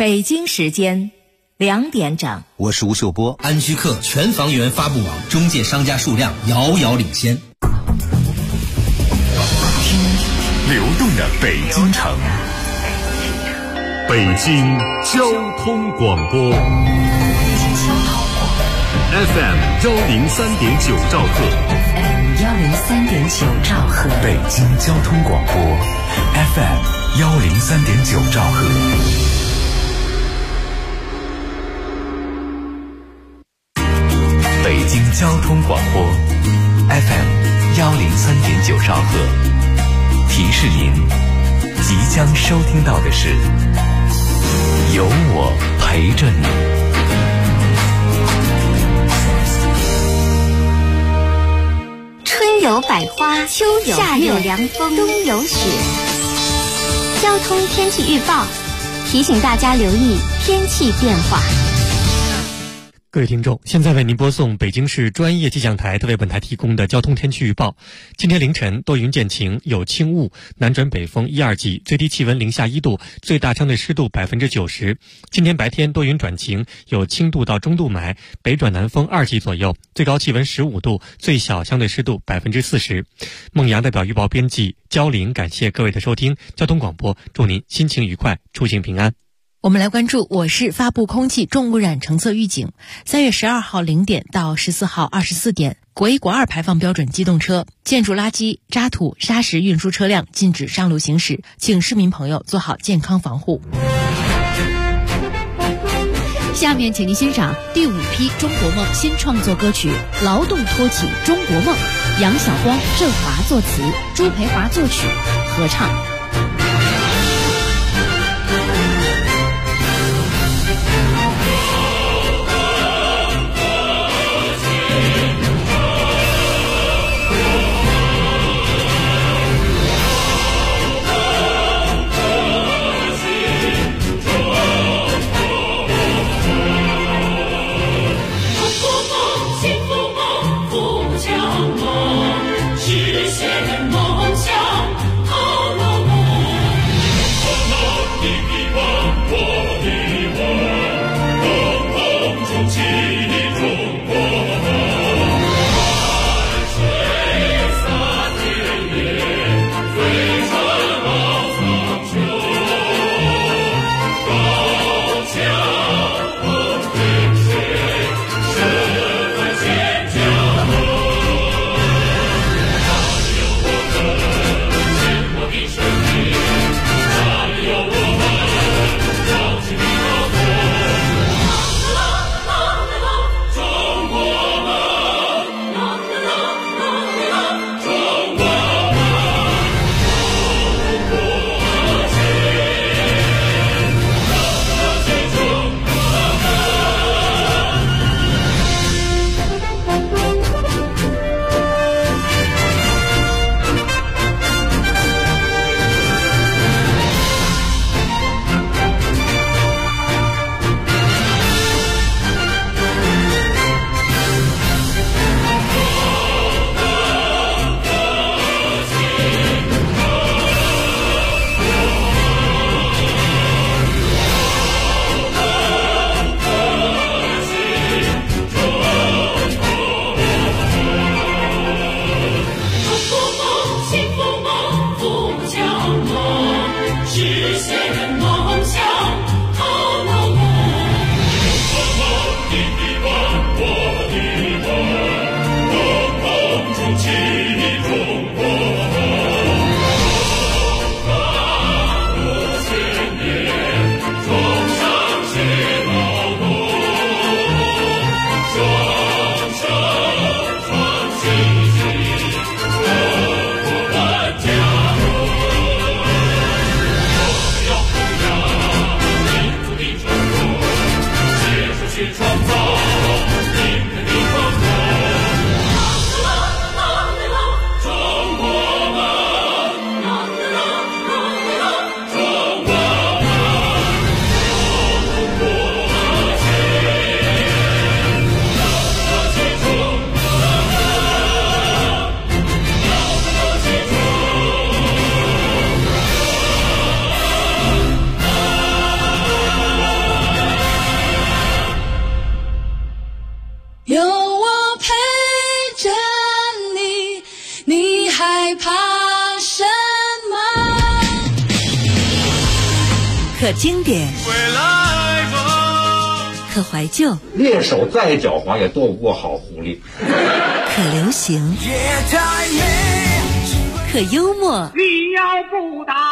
北京时间2点整， 我是吴秀波。 安居客全房源发布网中介商家数量遥遥领先。 听流动的北京城，北京交通广播 FM 103.9兆赫， 103.9兆赫， 北京交通广播 FM 103.9兆赫。北京交通广播 FM 103.9兆赫，提示您即将收听到的是有我陪着你。 春有百花，秋有夏有凉风，冬有雪。交通天气预报提醒大家留意天气变化。 各位听众，现在为您播送北京市专业气象台特为本台提供的交通天气预报。今天凌晨多云见晴，有轻雾，南转北风1、2级，最低气温零下1度，最大相对湿度90%。今天白天多云转晴，有轻度到中度霾，北转南风2级左右，最高气温15度，最小相对湿度40%。孟阳代表预报编辑焦玲，感谢各位的收听。交通广播，祝您心情愉快，出行平安。 我们来关注我市发布空气重污染橙色预警。3月12号0点到14号24点，国1、国2排放标准机动车、建筑垃圾、渣土、砂石运输车辆禁止上路行驶，请市民朋友做好健康防护。 下面请您欣赏第5批中国梦新创作歌曲《劳动托起中国梦》，杨晓光、郑华作词，朱培华作曲，合唱。 实现梦想，好梦。 可经典，可怀旧， 猎手再狡猾也躲不过好狐狸， 可流行，可幽默。 你要不打，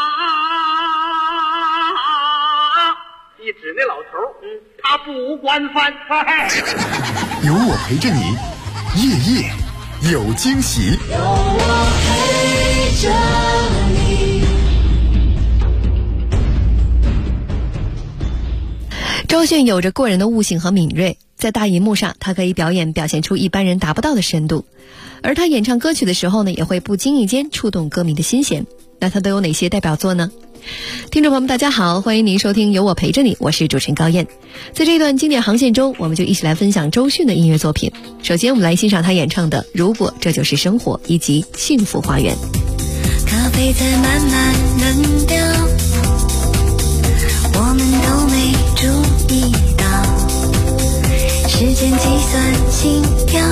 你指那老头，他不管饭菜。 有我陪着你，夜夜有惊喜。 有我陪着你。 周迅有着过人的悟性和敏锐，在大荧幕上他可以表现出一般人达不到的深度，而他演唱歌曲的时候呢，也会不经意间触动歌迷的心弦。那他都有哪些代表作呢？听众朋友们大家好，欢迎您收听有我陪着你，我是主持人高燕。在这一段经典航线中，我们就一起来分享周迅的音乐作品。首先我们来欣赏他演唱的《如果这就是生活》以及《幸福花园》。 咖啡在慢慢冷掉，我们都没注意到，时间计算心跳，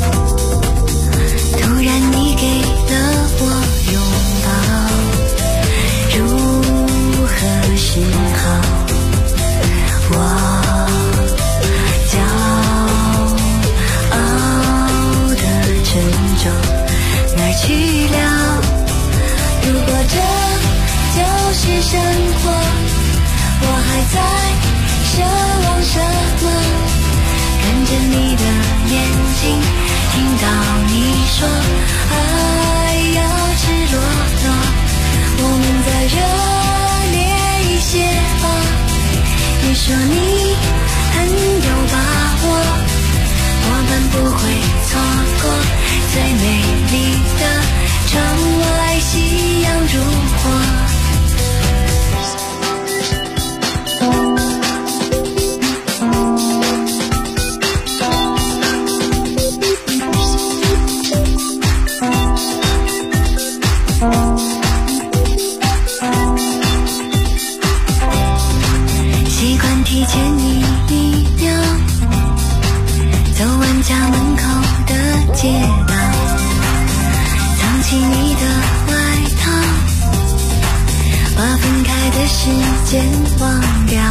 突然你给了我拥抱，如何是好？我骄傲的沉重哪儿去了？如果这就是生活，我还在奢望什么？看着你的眼睛，听到你说爱要赤裸裸，我们再热烈一些吧。你说你很有把握，我们不会错过最美丽的窗外夕阳如火。习惯提前1秒走完家门口的街道，藏起你的外套，把分开的时间忘掉，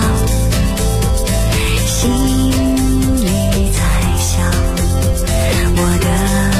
心里在想我的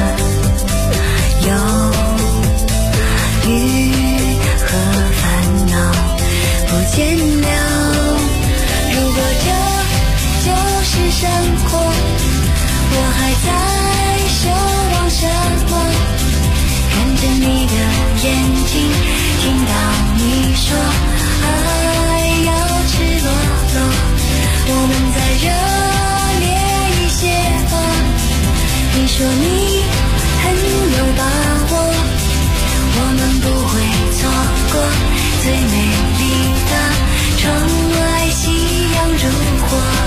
忧郁和烦恼不见了。如果这就是生活，我还在奢望什么？看着你的眼睛，听到你说爱要赤裸裸，我们再热烈一些吧。你说你很有把握，我们不会错过最美丽的窗外夕阳如火。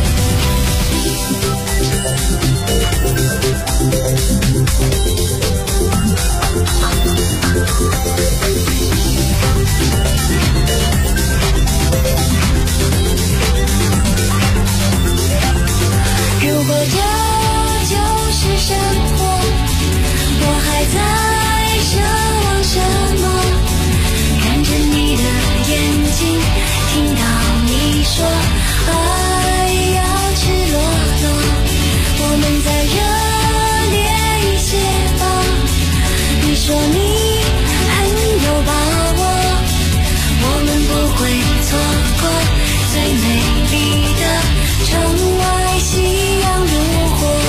如果这就是生活，我还在奢望什么？看着你的眼睛，听到你说爱要赤裸裸，我们再热烈一些吧。你说你很有把握，我们不会错过最美丽的窗外夕阳如火。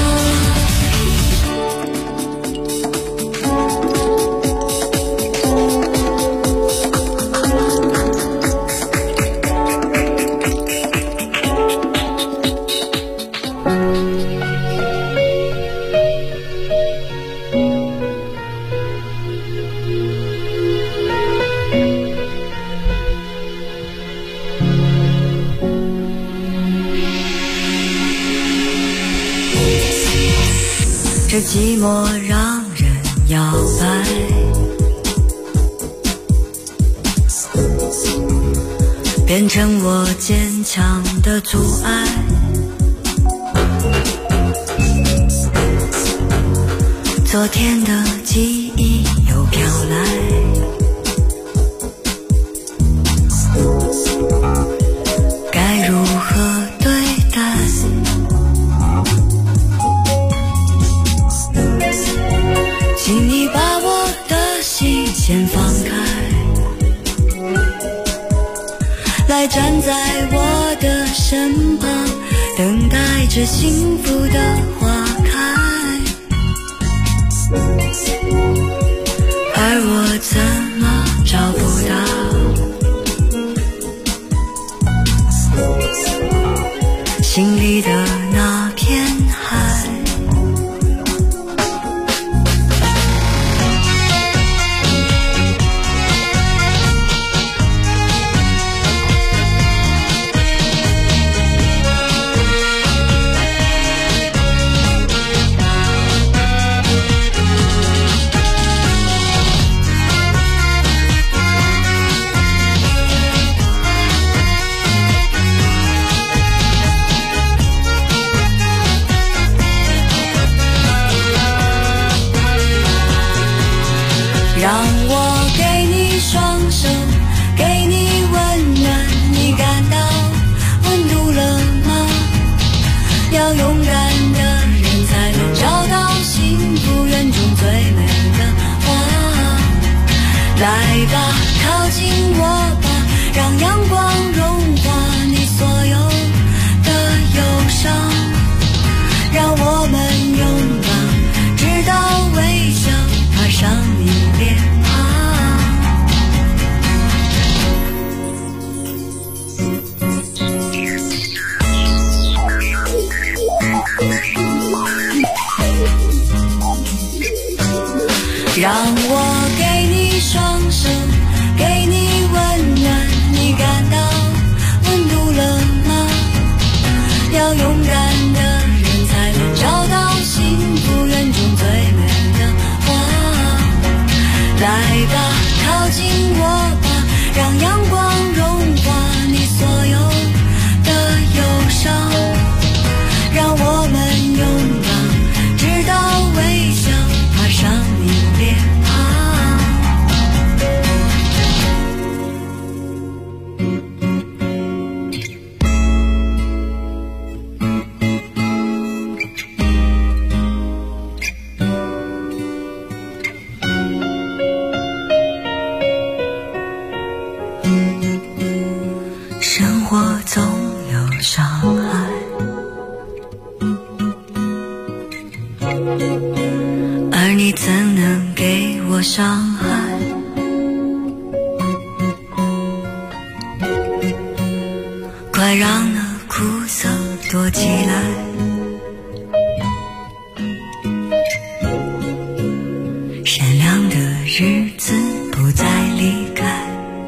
这寂寞让人摇摆，变成我坚强的阻碍。昨天的记忆又飘来， 先放开，来站在我的身旁，等待着幸福的花开，而我怎么找不到心里的那片海。让我给你双手，给你温暖，你感到温度了吗？要勇敢的人才能找到幸福园中最美的花。来吧，靠近我吧，让阳光融化你所有的忧伤，让我们勇敢直到微笑爬上你脸庞。让我给你双手，给你温暖，你感到温度了吗？要勇敢的人才能找到幸福园中最美的花。来吧，靠近我吧，让阳光融化你所有的忧伤，让我们勇敢直到微笑爬上你脸庞。生活总有伤害，而你怎能给我伤害？快让那苦涩躲起来，善良的日子不再离开。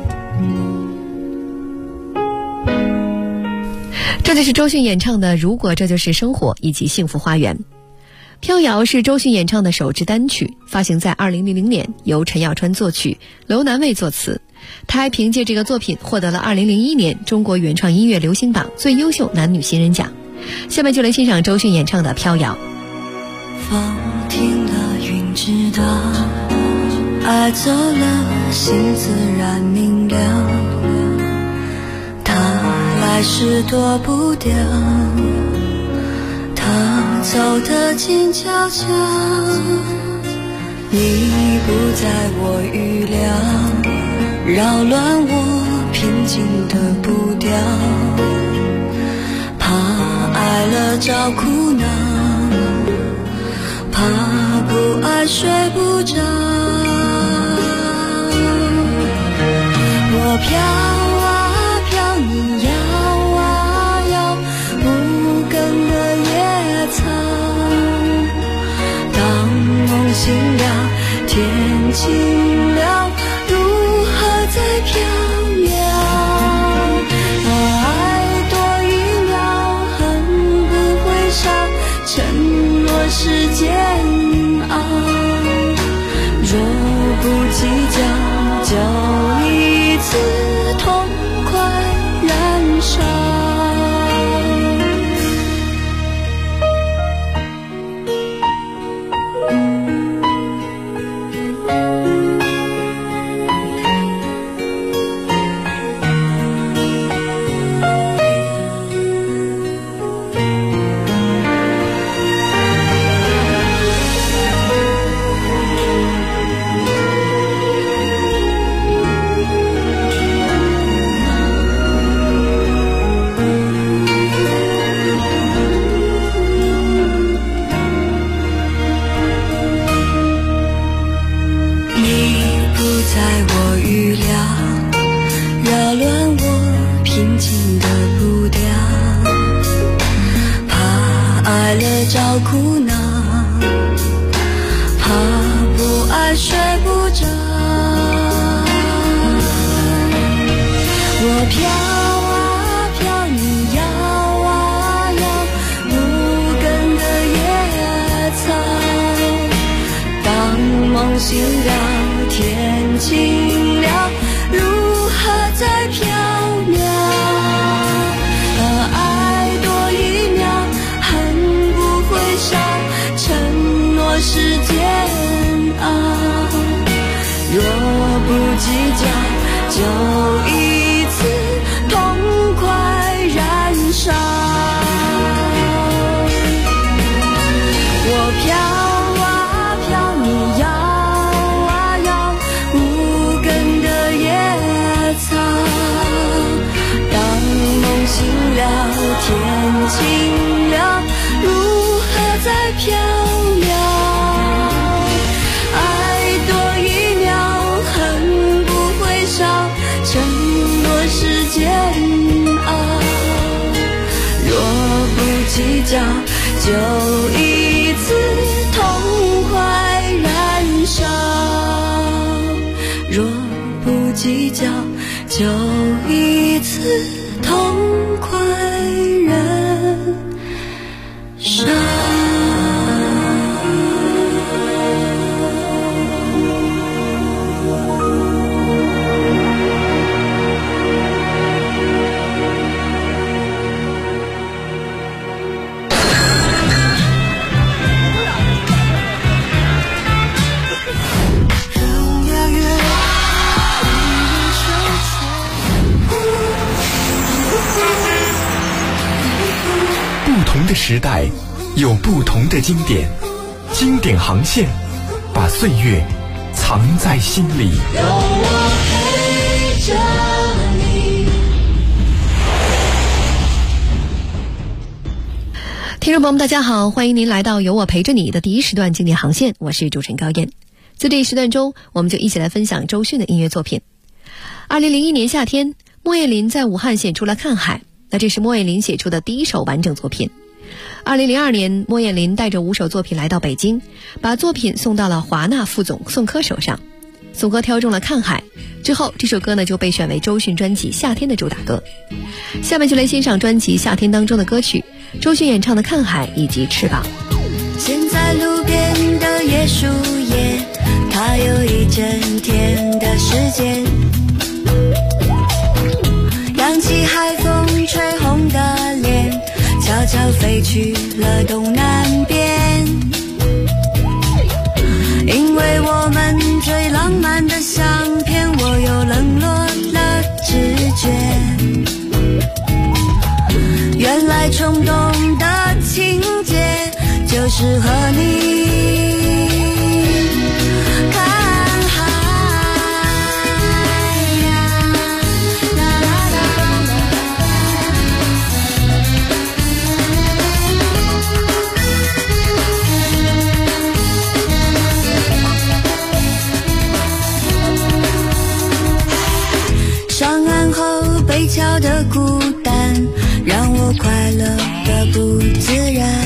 这就是周迅演唱的《如果这就是生活》以及《幸福花园》。飘摇是周迅演唱的首支单曲，发行在2000年，由陈小春作曲，楼南蔚作词。他还凭借这个作品获得了2001年中国原创音乐流行榜最优秀男女新人奖。下面就来欣赏周迅演唱的《飘摇》。 风停了，云知道，爱走了，心自然明了。他来时躲不掉，他走得静悄悄，你不在我预料，扰乱我平静的步调，怕爱了找苦恼，怕不爱睡不着。我飘啊飘，你摇啊摇，无根的野草，当梦醒了，天晴了，如何在飘渺？爱多一秒，恨不会少，承诺是煎熬。如飘啊飘，你摇啊摇，无根的野草。当梦醒了，天晴了，如何在飘渺？爱多一秒，恨不会少，承诺是煎熬。若不计较，就一次痛快燃烧。我飘啊飘，你摇啊摇，无根的野草。当梦醒了，天晴了，如何在飘渺？爱多一秒，恨不会少，承诺是煎熬。若不计较，就一次痛快燃烧。若不计较，就一次痛快燃烧。 不同的时代有不同的经典，经典航线把岁月藏在心里。 有我陪着你。 听众朋友们，大家好，欢迎您来到有我陪着你的第一时段经典航线，我是主持人高燕。在这一时段中，我们就一起来分享周迅的音乐作品。2001年夏天，莫艳琳在武汉写出了《看海》，那这是莫艳琳写出的第一首完整作品。2002年，莫艳琳带着5首作品来到北京，把作品送到了华纳副总宋柯手上。宋柯挑中了《看海》之后，这首歌呢就被选为周迅专辑《夏天》的主打歌。下面就来欣赏专辑《夏天》当中的歌曲，周迅演唱的《看海》以及《翅膀》。 现在路边的椰树叶，它有一整天的时间，扬起海风吹红的脸，悄悄飞去了东南边。因为我们最浪漫的相片，我又冷落了直觉。原来冲动的情节就是和你北桥的孤单让我快乐的不自然，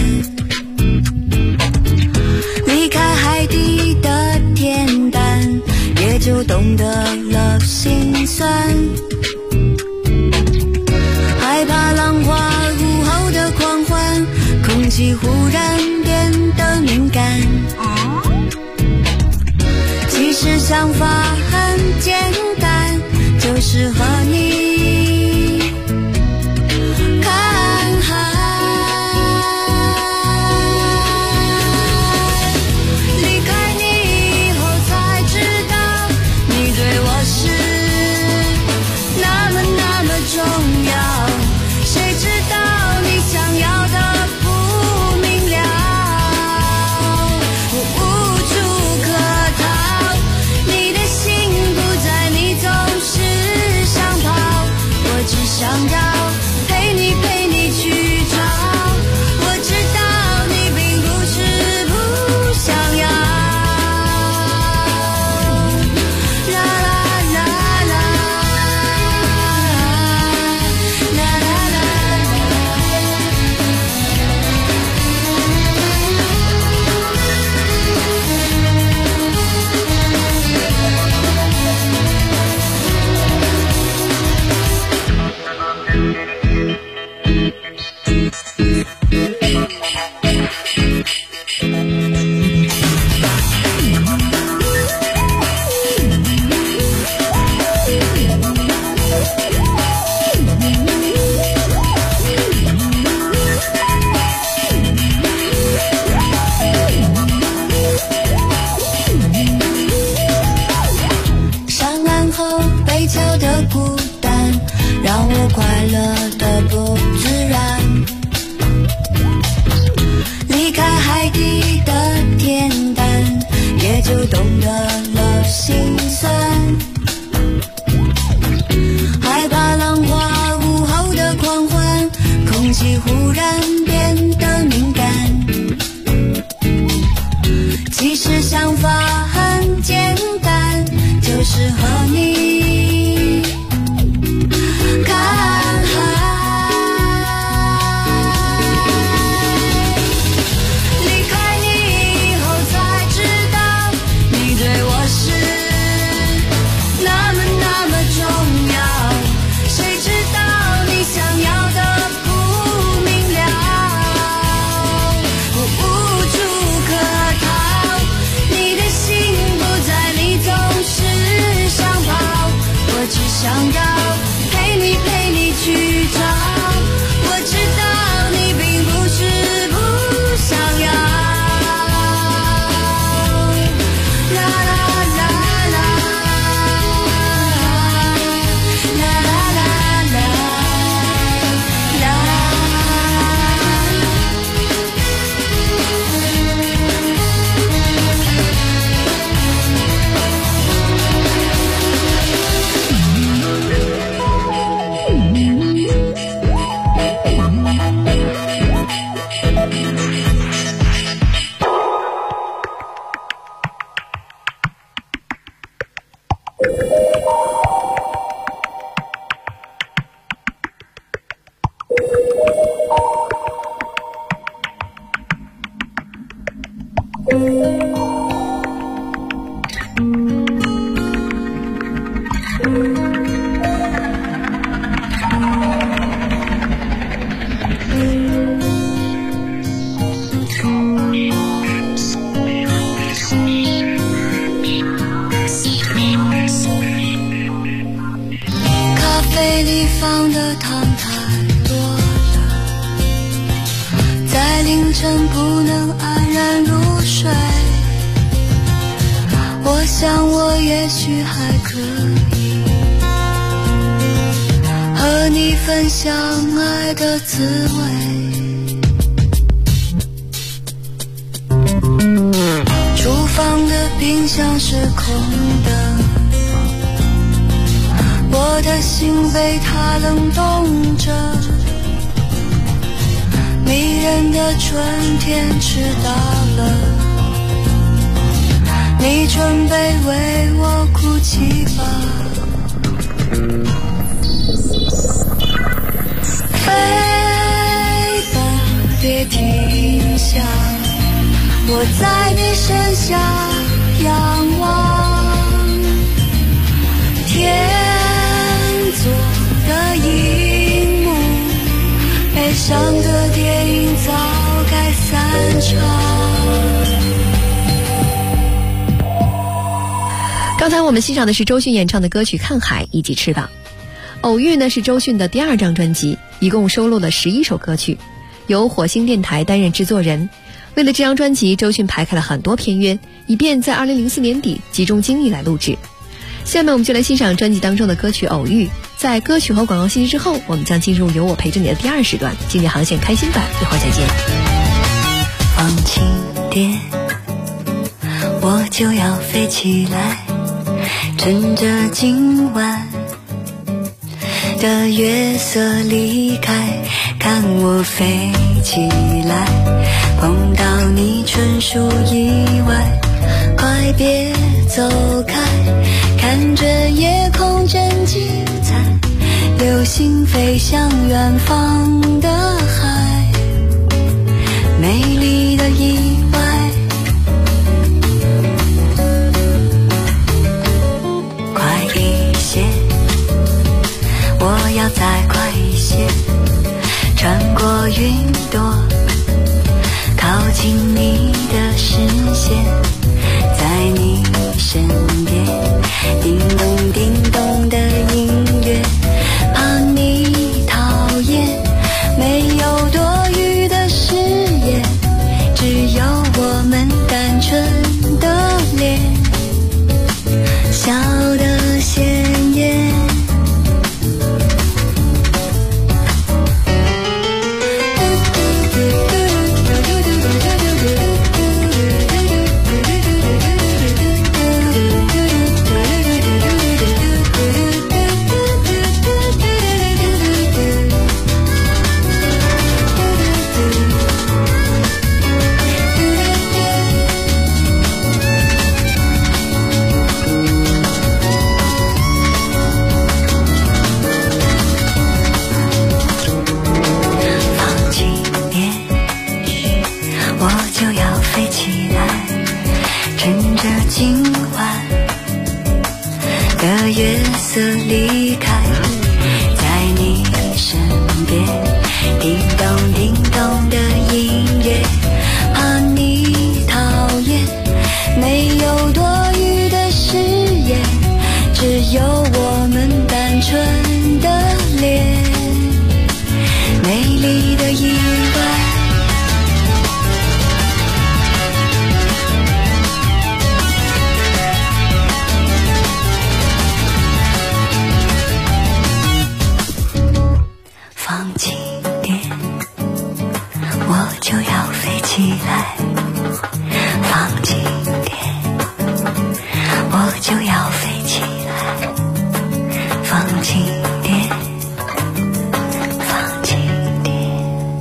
离开海底的恬淡，也就懂得了心酸。害怕浪花午后的狂欢，空气忽然变得敏感。其实想法很简单，就是和你无处可逃，你的心不在，你总是小的孤单，让我快乐的不自然。离开海底的恬淡，也就懂得了心酸。害怕浪花午后的狂欢，空气忽然变得敏感。其实想法很简单，就是和你看海。离开你以后才知道，你对我是那么那么重要。谁知道你想要的不明了，我无处可逃。你的心不在，你总是想跑，我只想要陪你去找。我知道你并不是不想要。啦啦啦啦，啦啦啦啦啦。咖啡里放的糖太多了，在凌晨不能安然入睡。我想我也许还可以和你分享爱的滋味。厨房的冰箱是空的，我的心被它冷冻着。迷人的春天迟到了，你准备为我哭泣吧。飞吧，别停下，我在你身下仰望。天作的荧幕，悲伤的电影早该散场。 刚才我们欣赏的是周迅演唱的歌曲《看海》以及《翅膀》。偶遇呢是周迅的第2张专辑，一共收录了11首歌曲，由火星电台担任制作人。为了这张专辑，周迅排开了很多片约，以便在2004年底集中精力来录制。下面我们就来欣赏专辑当中的歌曲《偶遇》。在歌曲和广告信息之后，我们将进入由我陪着你的第2时段，经典航线开心版，一会儿再见。 放轻点，我就要飞起来，趁着今晚的月色离开，看我飞起来，碰到你纯属意外，快别走开，看着夜空真精彩，流星飞向远方的海，美丽的意外。快一些，我要再快一些，穿过云朵，靠近你的视线，在你身边，叮咚叮咚的音乐，怕你讨厌，没有多余的誓言，只有我们单纯的脸，笑得鲜艳。 的月色离开，在你身边，叮咚叮咚的音乐，怕你讨厌，没有多余的誓言，只有我们单纯的脸，美丽的意外。放轻点，我就要飞起来。放轻点，我就要飞起来。放轻点，放轻点。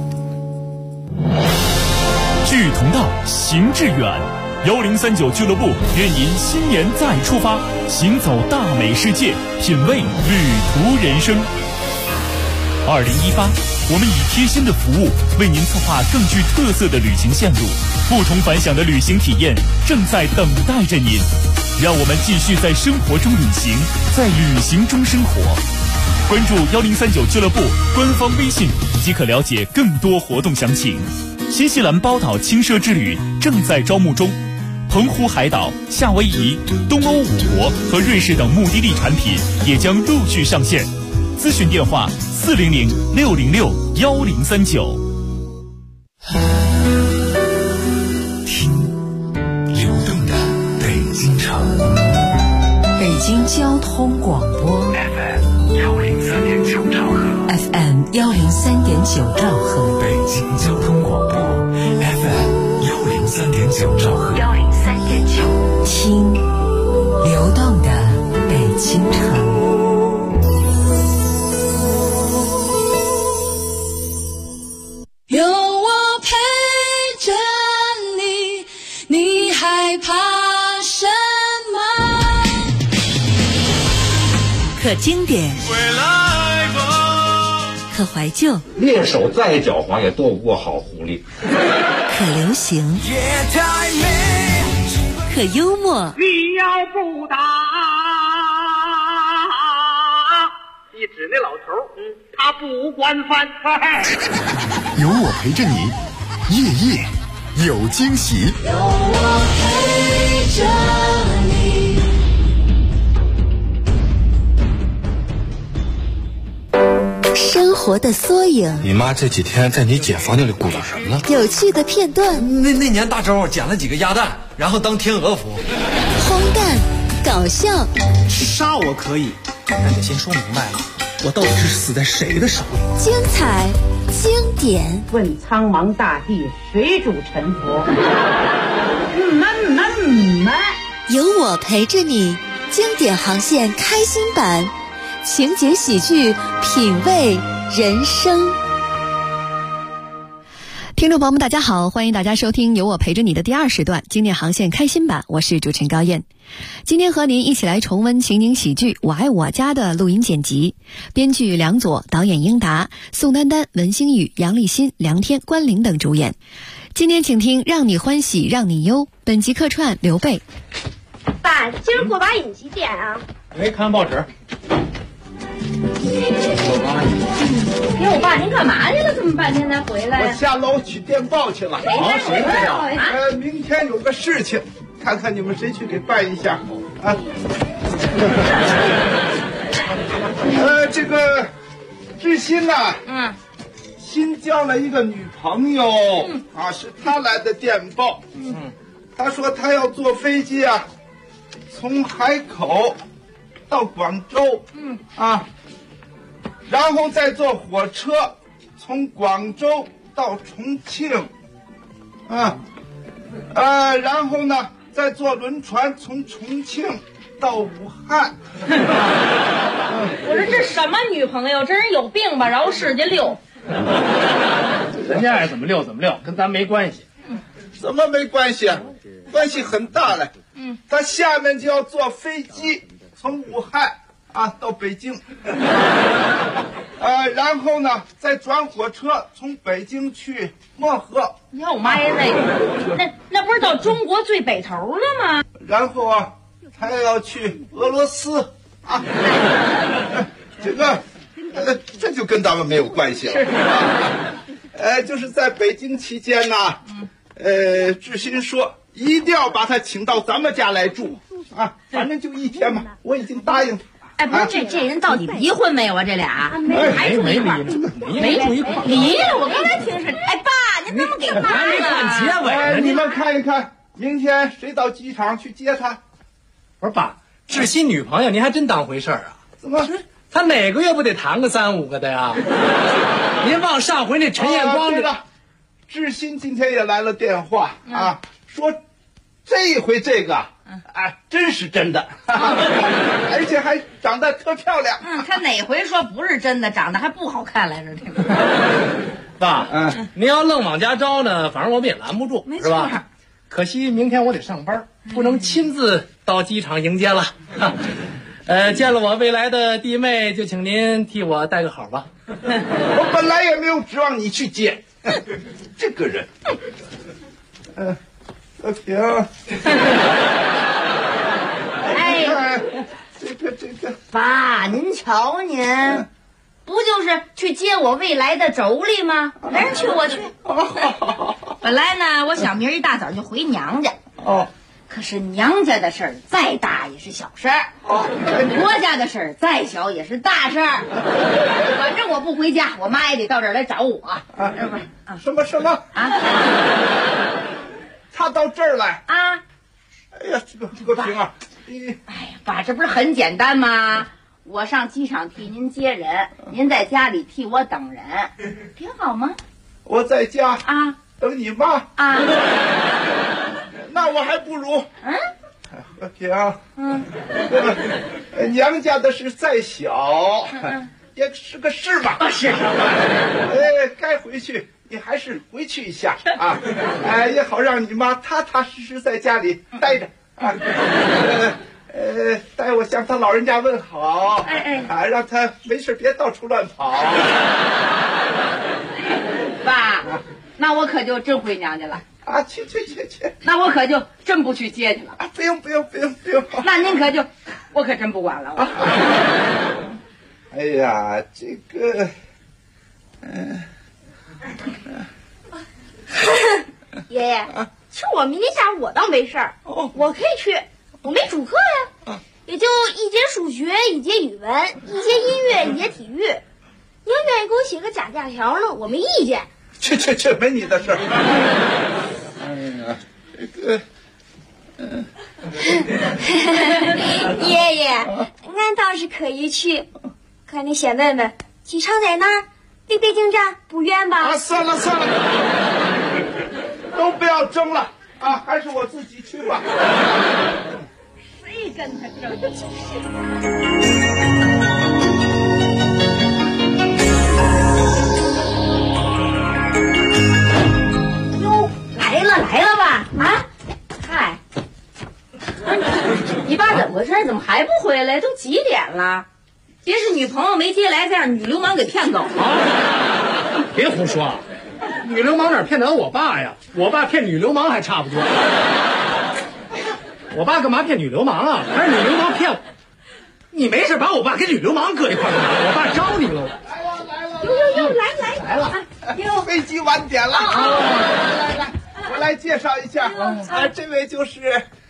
志同道，行志远。1039俱乐部愿您新年再出发，行走大美世界，品味旅途人生。2018，我们以贴心的服务为您策划更具特色的旅行线路，不同凡响的旅行体验正在等待着您。让我们继续在生活中旅行，在旅行中生活。关注1039俱乐部官方微信即可了解更多活动详情。新西兰包岛轻奢之旅正在招募中，澎湖海岛、夏威夷、东欧5国和瑞士等目的地产品也将陆续上线。咨询电话400-606-1039。 听流动的北京城， 北京交通广播 FM103.9兆赫 FM103.9兆赫， 北京交通广播 FM103.9兆赫 103.9，听流动的北京城。 有我陪着你，你害怕什么？ 可经典，可怀旧， 猎手再狡猾也斗不过好狐狸。 可流行，可幽默。 你要不打，一指那老头，他不惯犯。 有我陪着你，夜夜有惊喜。 有我陪着你。 生活的缩影， 你妈这几天在你姐房间里鼓捣什么呢？ 有趣的片段。 那年大周捡了几个鸭蛋，然后当天鹅服。 荒诞，搞笑。 杀我可以，但得先说明白了，我到底是死在谁的手里？ 精彩，经典。 问苍茫大地，谁主沉浮？ 有我陪着你，经典航线开心版，情节喜剧，品味人生。 听众朋友们大家好，欢迎大家收听有我陪着你的第2时段经典航线开心版，我是主持人高燕。今天和您一起来重温情景喜剧《我爱我家》的录音剪辑，编剧梁左，导演英达，宋丹丹、文星宇、杨立新、梁天、关凌等主演。今天请听让你欢喜让你忧，本集客串刘备。 爸，今儿过把瘾几点啊？ 没看报纸。 给我爸，您干嘛去了？这么半天才回来呀？ 我下楼取电报去了。 谁知道呀？ 明天有个事情，看看你们谁去给办一下啊。这个志新呐，新交了一个女朋友，是他来的电报。他说他要坐飞机啊，从海口到广州，然后再坐火车从广州到重庆，然后呢再坐轮船从重庆到武汉。 我说这什么女朋友？这人有病吧？饶世界溜。 人家爱怎么溜怎么溜，跟咱没关系。 怎么没关系啊？关系很大了。他下面就要坐飞机从武汉到北京，然后呢再转火车从北京去漠河。 要妈呀，那不是到中国最北头了吗？ 然后他要去俄罗斯， 啊。这个，这就跟咱们没有关系了。就是在北京期间呢，志新说一定要把他请到咱们家来住啊，反正就1天嘛，我已经答应他。 哎，不是这人到底离婚没有啊？这俩还住一块儿？没住一块儿，离了。我刚才听是，哎，爸，您怎么给爸还没看结尾呢？ 你们看一看，明天谁到机场去接他？ 我说爸，志新女朋友您还真当回事儿啊？ 怎么？ 他每个月不得谈个3、5个的呀？您忘上回那陈彦光对了，志新今天也来了电话啊，说这一回这个。真是真的，而且还长得特漂亮。 他哪回说不是真的，长得还不好看来着？这个爸，您要愣往家招呢，反正我们也拦不住，是吧？可惜明天我得上班，不能亲自到机场迎接了。见了我未来的弟妹，就请您替我带个好吧。 我本来也没有指望你去接，这个人，和平。 哎， 这个， 爸，您瞧您，不就是去接我未来的妯娌吗？没人去，我去。本来呢，我想明儿一大早就回娘家。可是娘家的事儿再大也是小事儿，国家的事儿再小也是大事儿。反正我不回家，我妈也得到这儿来找我。 什么啊？他到这儿来啊？ 哎呀，这个平啊！ 哎呀，爸，这不是很简单吗？我上机场替您接人，您在家里替我等人，挺好吗？ 我在家啊， 等你妈啊。 那我还不如和平，娘家的事再小，也是个事嘛。 是。 该回去。你还是回去一下啊，也好让你妈踏踏实实在家里待着啊。待我向他老人家问好，让他没事别到处乱跑。 爸，那我可就真回娘家了啊！去！ 那我可就真不去接去了啊！不用。 那您我可真不管了。 哎呀，这个， 爷爷，其实我明天下午我倒没事儿，我可以去，我没主课呀，也就一节数学，一节语文，一节音乐，一节体育。你要愿意给我写个假假条呢，我没意见。 去，没你的事儿。哎呀，这个， 爷爷，俺倒是可以去，可你先问问机场在哪儿？离北京站不远吧？ 算了，都不要争了啊！还是我自己去吧。 谁跟他争？ 哟，来了吧？啊，嗨，你爸怎么回事？怎么还不回来？都几点了？别是女朋友没接来，再让女流氓给骗走了。 别胡说，女流氓哪骗得了我爸呀？我爸骗女流氓还差不多。我爸干嘛骗女流氓啊？还是女流氓骗我？你没事把我爸跟女流氓搁一块儿干嘛？我爸招你了。 哟，来了！ 飞机晚点了啊！来，我来介绍一下，这位就是，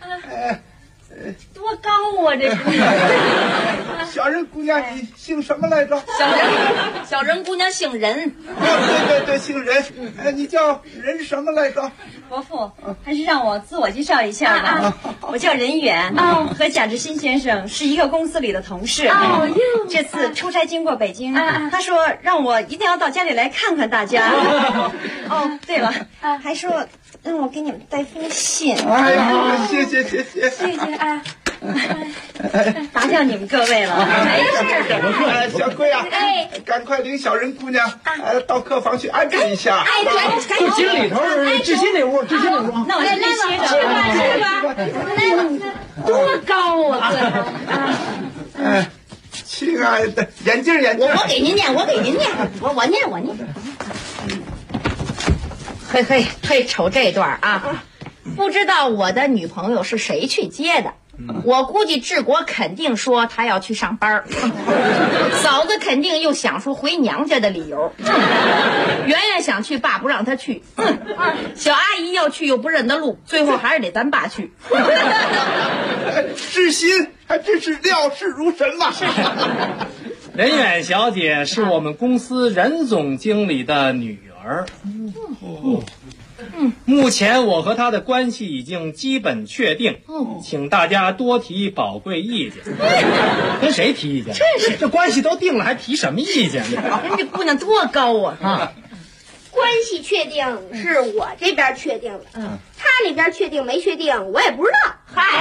多高啊！这是小人姑娘，你姓什么来着？ 小人姑娘姓任。 对，姓任。你叫任什么来着？ 伯父，还是让我自我介绍一下吧。我叫任远，和贾志新先生是一个公司里的同事。这次出差经过北京，他说让我一定要到家里来看看大家。对了，还说让我给你们带封信。 哎呀，谢谢啊！打搅你们各位了。 小贵啊，赶快领小人姑娘到客房去安置一下。 志新里头，志新那屋。 那我先歇着。 多高啊，个头！ 亲爱的，眼镜。 我给您念。我念。嘿，瞅这段啊！不知道我的女朋友是谁去接的， 我估计治国肯定说他要去上班嫂子肯定又想出回娘家的理由。圆圆想去，爸不让他去。小阿姨要去又不认得路，最后还是得咱爸去。 志新还真是料事如神嘛！ 任远小姐是我们公司任总经理的女儿。目前我和她的关系已经基本确定，请大家多提宝贵意见。跟谁提意见？ 真是这关系都定了，还提什么意见呢？ 人家姑娘多高啊！ 关系确定是我这边确定了，他那边确定没确定我也不知道。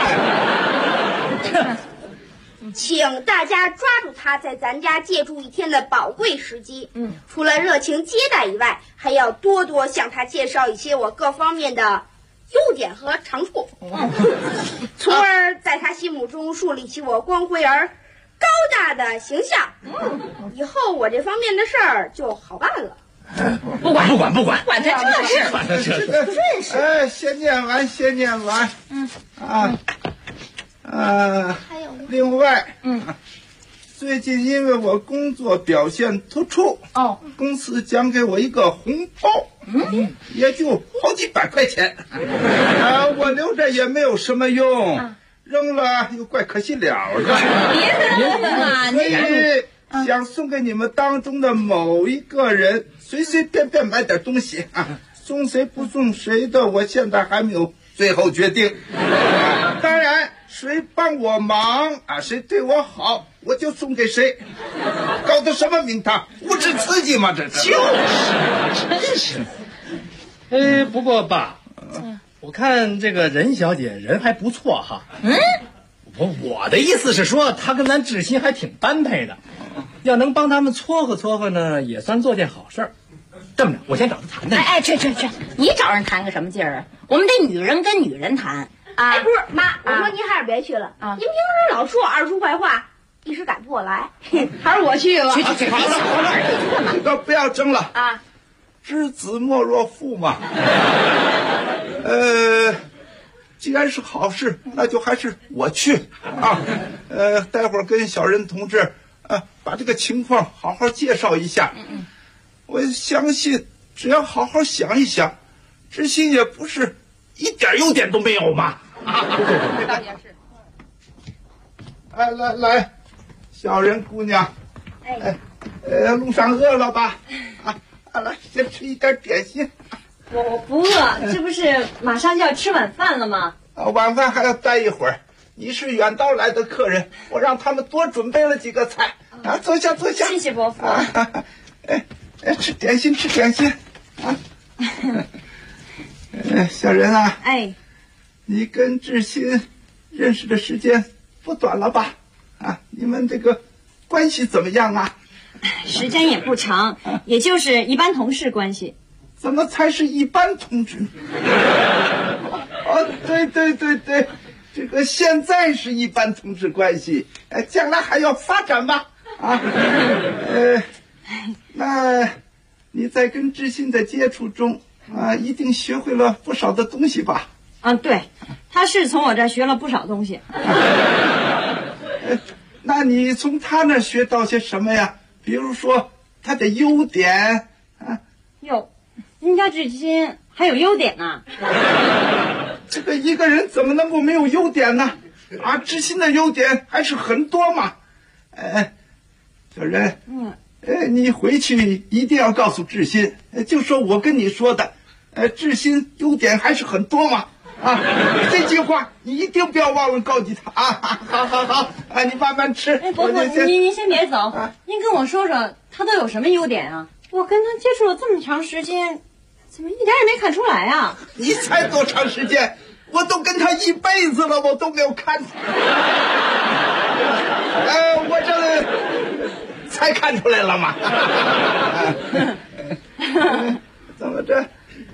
嗨，请大家抓住他在咱家借住一天的宝贵时机。除了热情接待以外，还要多多向他介绍一些我各方面的优点和长处，从而在他心目中树立起我光辉而高大的形象。以后我这方面的事儿就好办了。 不管管他这事， 管他这事， 真是。 哎，先念完。另外，最近因为我工作表现突出，公司奖给我一个红包，也就好几百块钱，我留着也没有什么用，扔了又怪可惜了的。 别扔啊！ 所以想送给你们当中的某一个人，随随便便买点东西送谁不送谁的，我现在还没有最后决定。当然，谁帮我忙谁对我好，我就送给谁。搞的什么名堂？物质刺激吗？这是。 真是。不过爸，我看这个任小姐人还不错哈。我的意思是说，她跟咱志新还挺般配的，要能帮他们撮合呢，也算做件好事儿。这么着，我先找她谈谈。 去，你找人谈个什么劲儿啊？我们得女人跟女人谈啊。 不是妈，我说您还是别去了。您平时老说我二叔坏话，一时赶不过来，还是我去吧。 去，别想了， 这个不要争了啊！知子莫若父嘛。既然是好事，那就还是我去啊。待会儿跟小任同志把这个情况好好介绍一下。我相信，只要好好想一想，知新也不是一点优点都没有嘛。 这倒也是。 来，小任姑娘，路上饿了吧？来，先吃一点点心。 我不饿，这不是马上就要吃晚饭了吗？ 晚饭还要待一会儿。你是远道来的客人，我让他们多准备了几个菜。坐下。 谢谢伯父。 吃点心小任啊，你跟志新认识的时间不短了吧？你们这个关系怎么样啊？ 时间也不长，也就是一般同事关系。 怎么才是一般同志？对，这个现在是一般同志关系，将来还要发展吧？那你在跟志新的接触中一定学会了不少的东西吧？ 对，他是从我这儿学了不少东西。 那你从他那儿学到些什么呀？比如说他的优点哟，人家志新还有优点呢。 这个一个人怎么能够没有优点呢？志新的优点还是很多嘛。小任，你回去一定要告诉志新，就说我跟你说的，志新优点还是很多嘛。这句话你一定不要忘了告诉他好，你慢慢吃。 伯父，您先别走，您跟我说说他都有什么优点啊？我跟他接触了这么长时间，怎么一点也没看出来啊？ 你才多长时间？我都跟他一辈子了，我都没有看出来。我这才看出来了嘛。怎么着？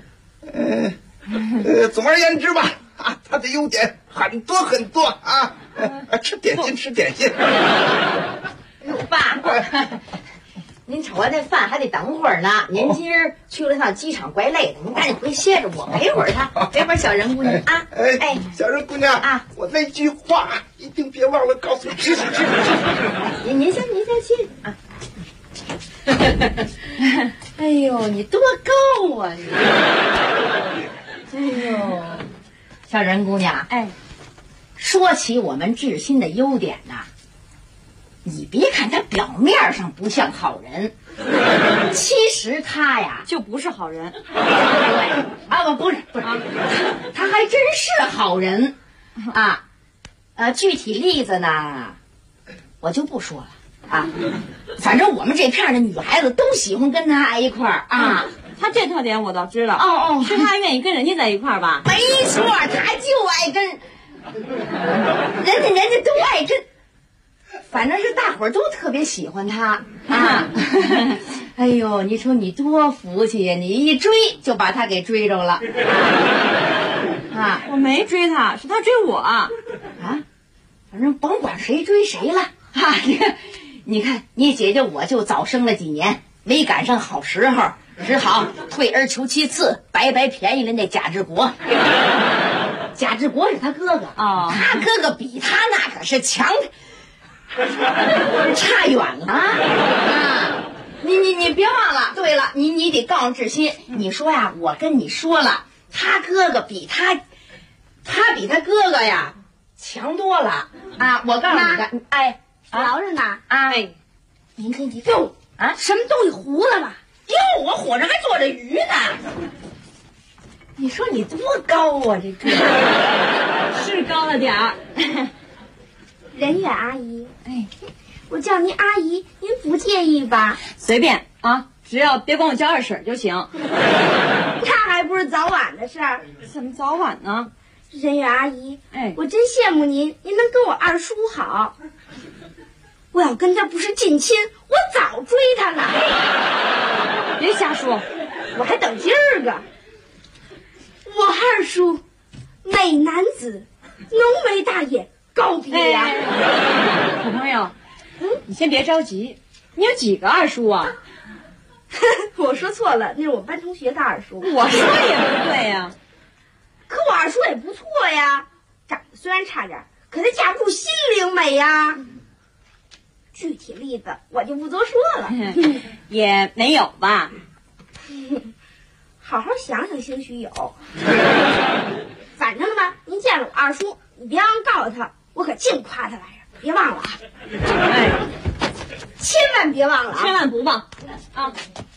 总而言之吧，他的优点很多很多啊。吃点心。 爸， 您炒完那饭还得等会儿呢。您今儿去了趟机场，怪累的，您赶紧回歇着，我陪会儿他，陪会儿小人姑娘啊。 哎，小人姑娘啊，我那句话一定别忘了告诉你。 是。您先去啊。哎呦，你多高啊你！哎呦，小人姑娘，哎，说起我们志新的优点呐，你别看他表面上不像好人，其实他呀就不是好人。 对啊，不是，他还真是好人啊。具体例子呢，我就不说了。啊，反正我们这片的女孩子都喜欢跟他挨一块儿啊。 他这特点我倒知道。 哦， 是他愿意跟人家在一块儿吧？ 没错，他就爱跟人家都爱跟，反正是大伙儿都特别喜欢他啊。哎呦，你说你多福气呀！你一追就把他给追着了啊！ 我没追他，是他追我啊。 反正甭管谁追谁了啊！你看，你姐姐我就早生了几年，没赶上好时候，只好退而求其次，白便宜了那贾志国。贾志国是他哥哥啊，他哥哥比他那可是强，差远了啊！你别忘了，对了，你得告诉志新，你说呀，我跟你说了，他哥哥比他比他哥哥呀强多了啊！我告诉你个，哎。 聊着呢， 哎，您看你哟啊， 什么东西糊了吧？ 哟，我火上还坐着鱼呢。你说你多高啊？这个是高了点儿。 任远阿姨，哎，我叫您阿姨，您不介意吧？ 随便啊，只要别管我叫二婶就行。 那还不是早晚的事儿？ 怎么早晚呢？ 任远阿姨， 哎， 我真羡慕您能跟我二叔好。我要跟他不是近亲，我早追他了。 别瞎说， 我还等今儿个。我二叔，美男子，浓眉大眼，高鼻梁。 小朋友，你先别着急，你有几个二叔啊？ 我说错了，那是我们班同学的二叔。 我说也不对呀。 可我二叔也不错呀，长得虽然差点，可他架不住心灵美呀。具体例子我就不多说了。 也没有吧。 好好想想，兴许有。反正吧，您见了我二叔，你别忘告诉他，我可净夸他来着，别忘了啊。 哎， 千万别忘了啊！ 千万不忘啊。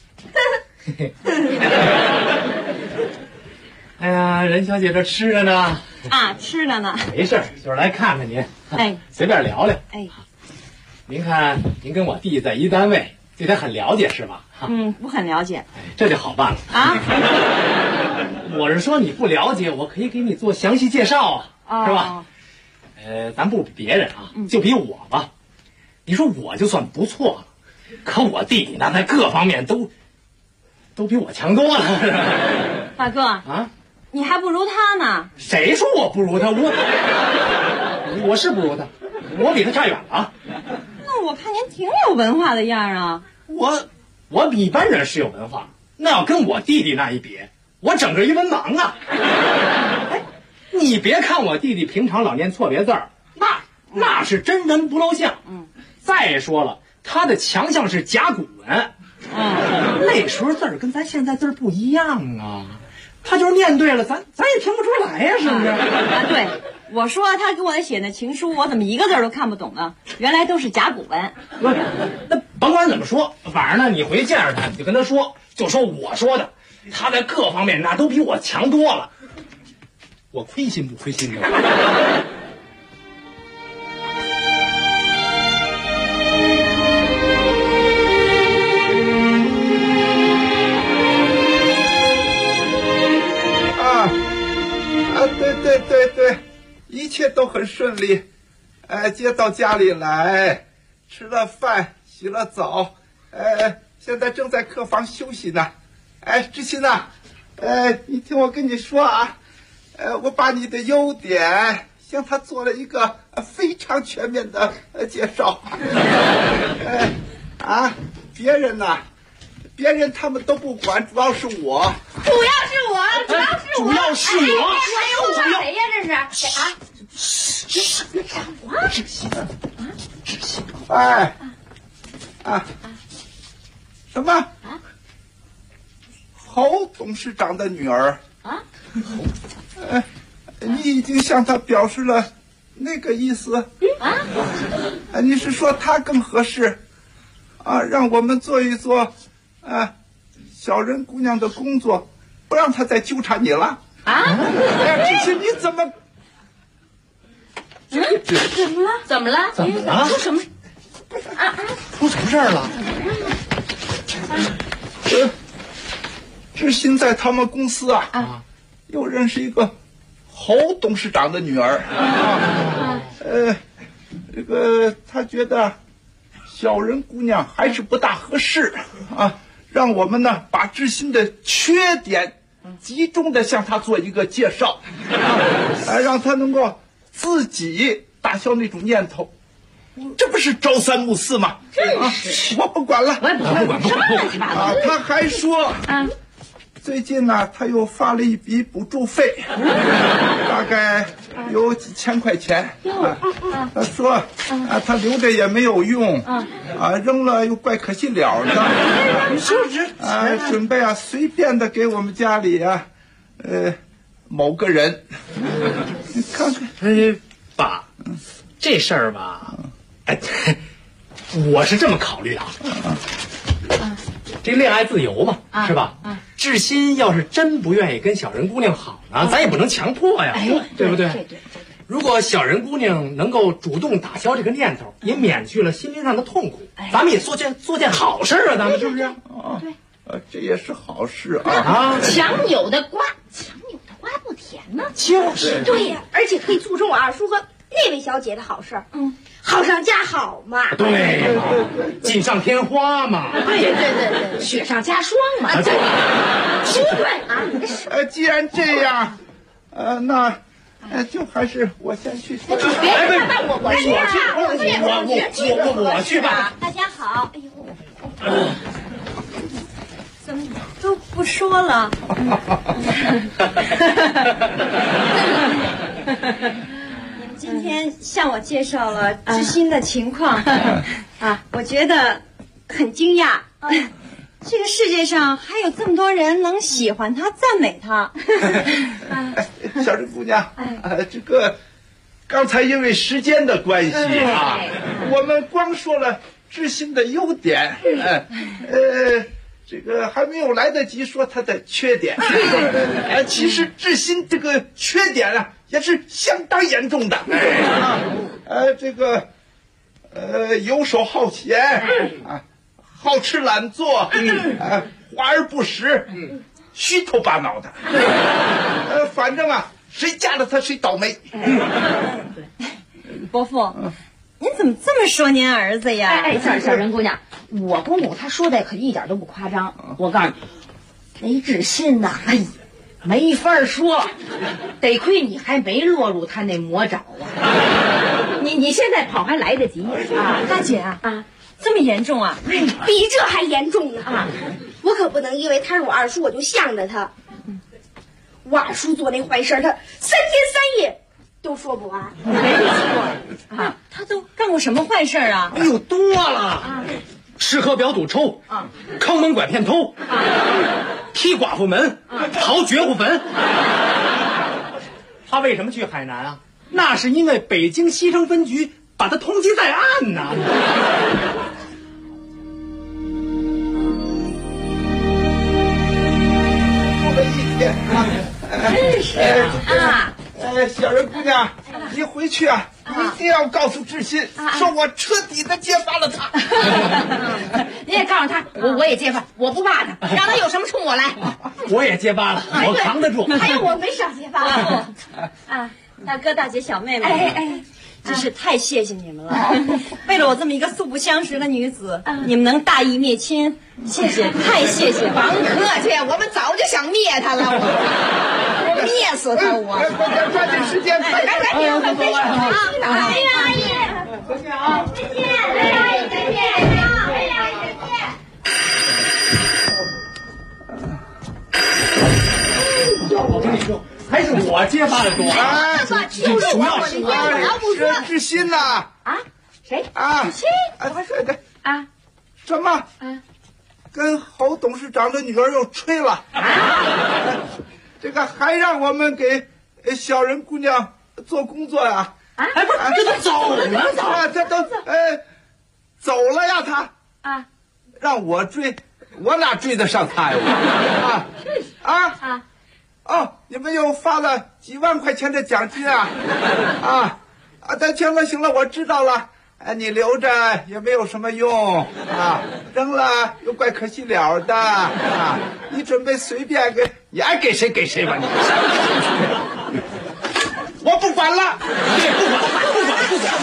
哎呀，任小姐这吃着呢。 啊，吃着呢。 没事，就是来看看您。 哎， 随便聊聊。 哎， 您看，您跟我弟在一单位，对他很了解是吧？ 不很了解。 哎，这就好办了啊。我是说你不了解，我可以给你做详细介绍啊，是吧？咱不比别人啊，就比我吧。你说我就算不错了，可我弟弟那在各方面都比我强多了，是吧？ 大哥啊，你还不如他呢。 谁说我不如他？我是不如他，我比他差远了。 那我看您挺有文化的样啊。 我比一般人是有文化，那要跟我弟弟那一比，我整个一文盲啊！哎，你别看我弟弟平常老念错别字儿，那是真文不露相。再说了，他的强项是甲骨文。那时候字儿跟咱现在字儿不一样啊，他就是念对了，咱也听不出来呀，是不是？ 啊，对，我说他给我写的情书，我怎么一个字都看不懂呢？原来都是甲骨文。 那甭管怎么说，反正呢，你回去见着他，你就跟他说，就说我说的，他在各方面那都比我强多了。我亏心不亏心的？ 对，一切都很顺利。接到家里来，吃了饭，洗了澡，现在正在客房休息呢。志新呐，你听我跟你说啊，我把你的优点向他做了一个别人呐，别人他们都不管，主要是我。 主要是我。 主要是我。 我又骂谁呀？这是啊？ 别吵我！志新，哎，什么？侯董事长的女儿啊？你已经向他表示了那个意思啊？你是说他更合适啊？让我们做一做小人姑娘的工作，不让他再纠缠你了啊？志新，你怎么？ 怎么了？ 出什么？出什么事儿了？ 志新在他们公司又认识一个侯董事长的女儿这个他觉得小人姑娘还是不大合适啊，让我们呢把志新的缺点集中的向他做一个介绍让他能够自己打消那种念头。这不是朝三暮四吗？ 真是， 我不管了， 我也不管，什么乱七八糟。 他还说，最近呢，他又发了一笔补助费，大概有几千块钱。他说，他留着也没有用，扔了又怪可惜了的。准备随便的给我们家里某个人，你看看， 爸，这事儿吧。我是这么考虑的这恋爱自由嘛，是吧？志新要是真不愿意跟小人姑娘好呢，咱也不能强迫呀，对不对？对。如果小人姑娘能够主动打消这个念头，也免去了心灵上的痛苦，咱们也做件好事啊，咱们是不是？ 对，这也是好事啊！ 强扭的瓜不甜呢， 就是对呀，而且可以促成我二叔和那位小姐的好事，好上加好嘛， 对，锦上添花嘛， 对，雪上加霜嘛，对， 既然这样，那就还是我先去。 别， 我去吧。 大家好，哎呦，怎么都不说了？今天向我介绍了志新的情况我觉得很惊讶。这个世界上还有这么多人能喜欢他、赞美他。 小人姑娘，这个刚才因为时间的关系我们光说了志新的优点，这个还没有来得及说他的缺点。其实志新这个缺点也是相当严重的。这个游手好闲好吃懒做，华而不实，虚头巴脑的。反正谁嫁了他谁倒霉。 伯父，您怎么这么说您儿子呀？ 小人姑娘，我公公他说的可一点都不夸张。我告诉你，那志新呐，没法说，得亏你还没落入他那魔爪你现在跑还来得及大姐这么严重比这还严重呢我可不能因为他是我二叔我就向着他。我二叔做那坏事，他3天3夜都说不完。 没错他都干过什么坏事啊？ 哎呦，多了吃喝嫖赌抽坑蒙拐骗偷踢寡妇门刨绝户坟。他为什么去海南那是因为北京西城分局把他通缉在案呢。 真是小人姑娘，你回去一定要告诉志新，说我彻底的揭发了他。 你也告诉他，我也揭发，我不怕他，让他有什么冲我来。 我也揭发了，我扛得住。 还有我没少揭发。 大哥大姐小妹妹，真是太谢谢你们了。为了我这么一个素不相识的女子，你们能大义灭亲，谢谢，太谢谢了。 甭客气，我们早就想灭他了，我灭死他我。 抓紧时间， 赶紧，我们回去阿姨， 回去再见，阿姨再见，阿姨再见。 话的多。 就是我的烟，我要不说。 志新呐。 啊？谁？ 啊？ 志新？ 对。 啊？ 什么？跟侯董事长的女儿又吹了。这个还让我们给小人姑娘做工作呀？ 不是，这都走了， 这都走了呀，他让我追，我哪追得上他呀？你们又发了几万块钱的奖金啊？行了，我知道了。你留着也没有什么用啊，扔了又怪可惜了的你准备随便你爱给谁给谁吧你。我不管了，不管。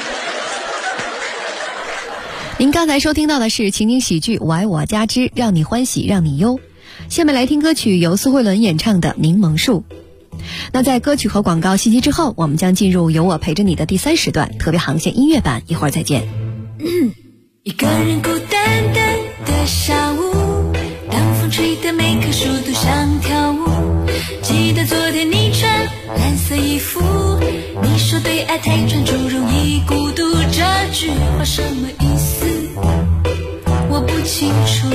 您刚才收听到的是情景喜剧《我爱我家之让你欢喜让你忧》，下面来听歌曲由苏慧伦演唱的《柠檬树》。那在歌曲和广告信息之后，我们将进入有我陪着你的第3时段特别航线音乐版，一会儿再见。 一个人孤单单的下午，当风吹得每棵树都想跳舞。记得昨天你穿蓝色衣服，你说对爱太专注容易孤独，这句话什么意思我不清楚。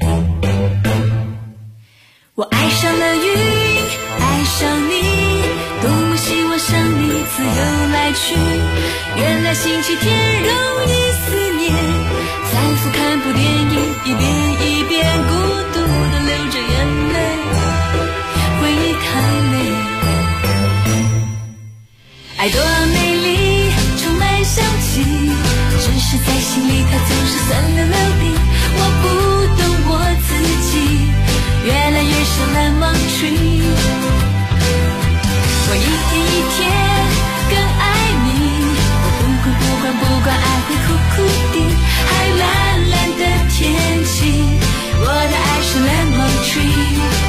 我爱上了云，爱上你，多么希望像你自由来去。原来星期天容易思念，反复看部电影，一遍一遍孤独地流着眼泪，回忆太累。爱多美丽，充满香气，只是在心里它总是酸溜溜的。我不懂我自己，越来越像蓝芒 tree。 我一天一天更爱你，我不管爱会苦苦的，还蓝蓝的天气，我的爱是蓝芒 tree。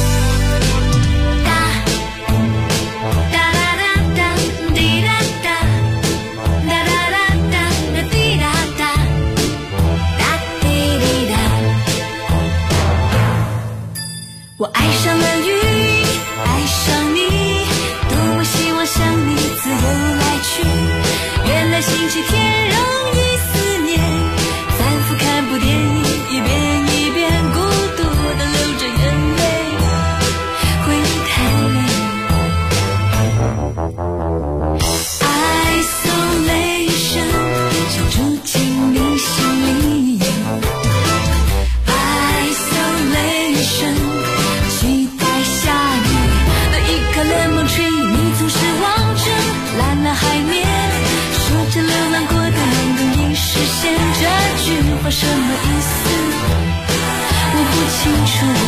我爱上了云，爱上你，多么希望像你自由来去。原来星期天容易思念，反复看部电影，一遍一遍孤独地流着眼泪，回忆太累。Isolation 想住进你心里， Isolation期待下雨的一颗 lemon tree， 你总是望着蓝蓝海面，说着流浪过的梦容易实现，这句话什么意思我不清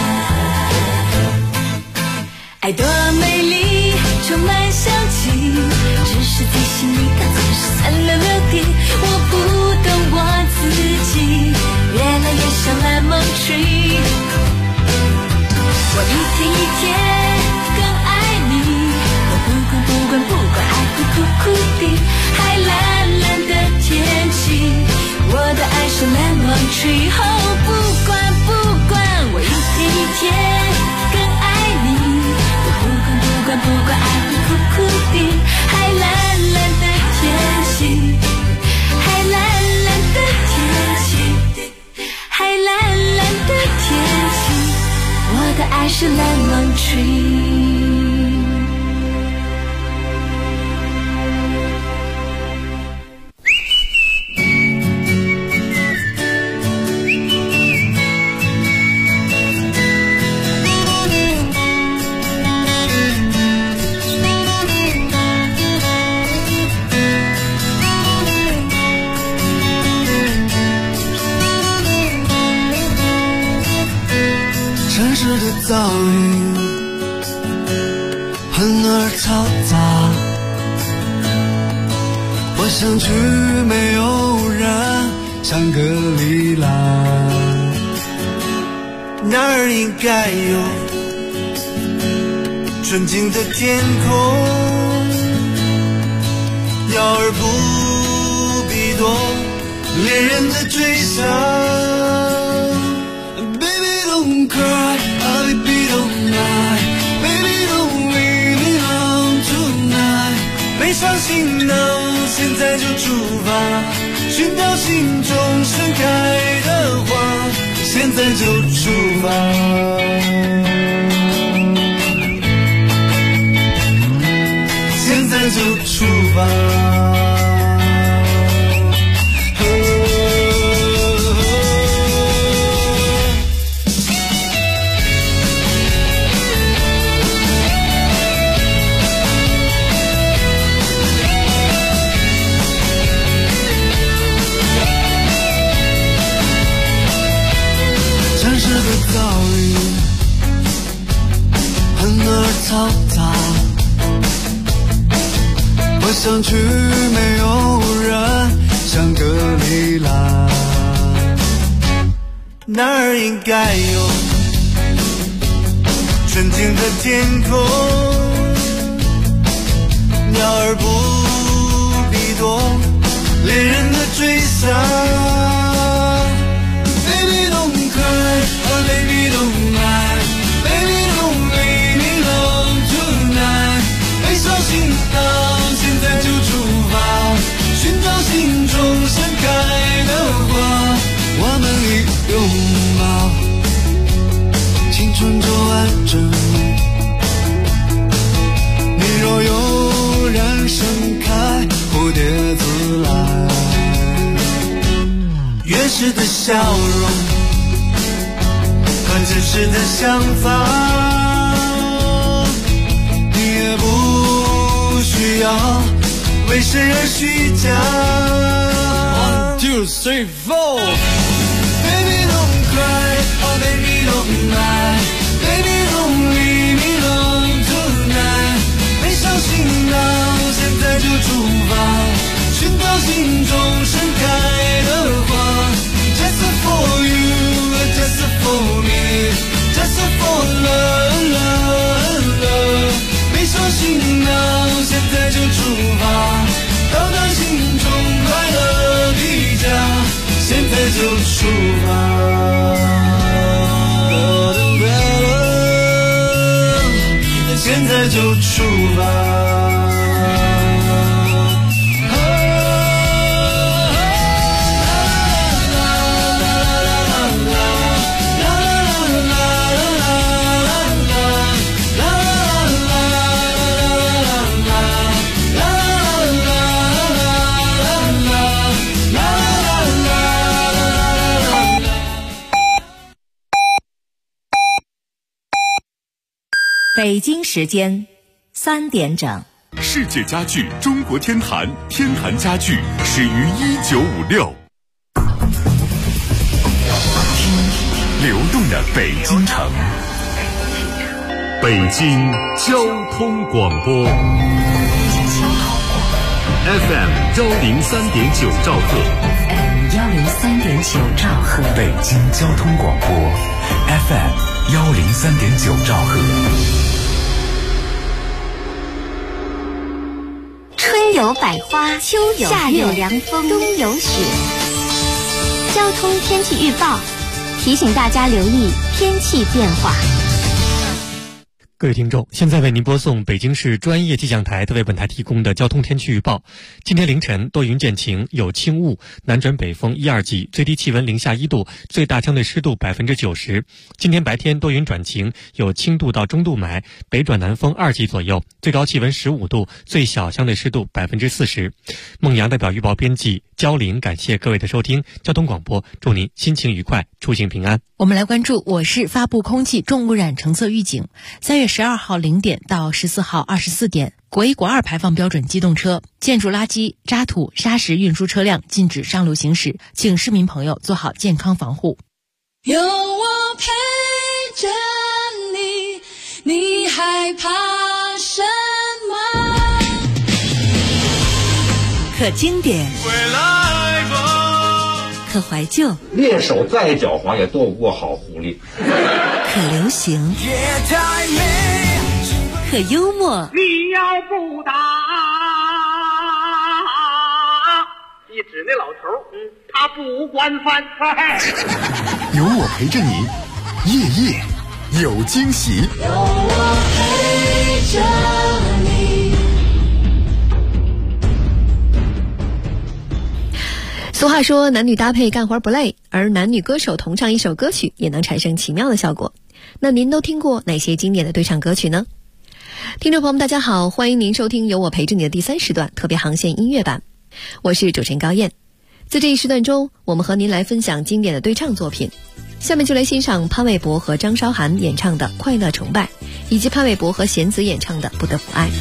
楚。爱多美丽，充满香气，只是在心里它总是酸溜溜的。我不懂我自己，越来越像 lemon tree。我一天一天更爱你，我不管爱会苦苦的，还蓝蓝的天气，我的爱是 lemon tree。 哦，不管我一天一天更爱你，我不管爱会苦苦的，还蓝蓝的天气，还蓝蓝的天气，还蓝蓝的天气，我的爱是 lemon tree。 城市的噪音很而嘈杂，我想去没有人香格里拉，那儿应该有纯净的天空，鸟儿不必多恋人的追想。Don't cry, baby don't lie, baby don't leave me alone. 现在就出发，寻找心中盛开的花，现在就出发，现在就出发。城市的噪音很而嘈杂，我想去没有人想隔离啦，那儿应该有纯净的天空，鸟儿不必多，恋人的追杀。Baby don't cry, oh baby don't lie, baby don't leave me alone tonight。背上行囊，现在就出发，寻找心中盛开的花。我们一拥抱，青春就完整。你若有人盛开，蝴蝶自来。原始的笑容和真实的想法，你也不需要为谁而虚假。1, 2, 3, 4 Baby don't cry, oh baby don't lie, baby don't leave me alone tonight。 背上行囊，现在就出发，寻找心中盛开的花。Just for you, just for me, just for love, love, love。 背上行囊，现在就出发，到达心中快乐的家，现在就出发，现在就出发。 北京时间3点整。 世界家具中国天坛，天坛家具始于1956。流动的北京城，北京交通广播 FM 103.9兆赫 103.9兆赫， 北京交通广播 FM 103.9兆赫。 春有百花，秋有夏有凉风，冬有雪。交通天气预报提醒大家留意天气变化。 各位听众，现在为您播送北京市专业气象台特为本台提供的交通天气预报。今天凌晨多云见晴，有轻雾，南转北风1、2级，最低气温零下1度，最大相对湿度90%。今天白天多云转晴，有轻度到中度霾，北转南风2级左右，最高气温15度，最小相对湿度40%。孟阳代表预报编辑焦玲，感谢各位的收听。交通广播，祝您心情愉快，出行平安。 我们来关注我市发布空气重污染橙色预警。3月12号0点到14号24点，国1、国2排放标准机动车、建筑垃圾、渣土、砂石运输车辆禁止上路行驶，请市民朋友做好健康防护。 有我陪着你，你害怕什么？ 可经典，可怀旧， 猎手再狡猾也斗不过好狐狸。 可流行，可幽默。 你要不打，一指那老头，他不惯犯。 有我陪着你，夜夜有惊喜。 有我陪着你。 俗话说男女搭配干活不累，而男女歌手同唱一首歌曲也能产生奇妙的效果。那您都听过哪些经典的对唱歌曲呢？听众朋友们大家好，欢迎您收听由我陪着你的第3时段特别航线音乐版，我是主持人高燕。在这一时段中，我们和您来分享经典的对唱作品。下面就来欣赏潘玮柏和张韶涵演唱的《快乐崇拜》，以及潘玮柏和弦子演唱的《不得不爱》。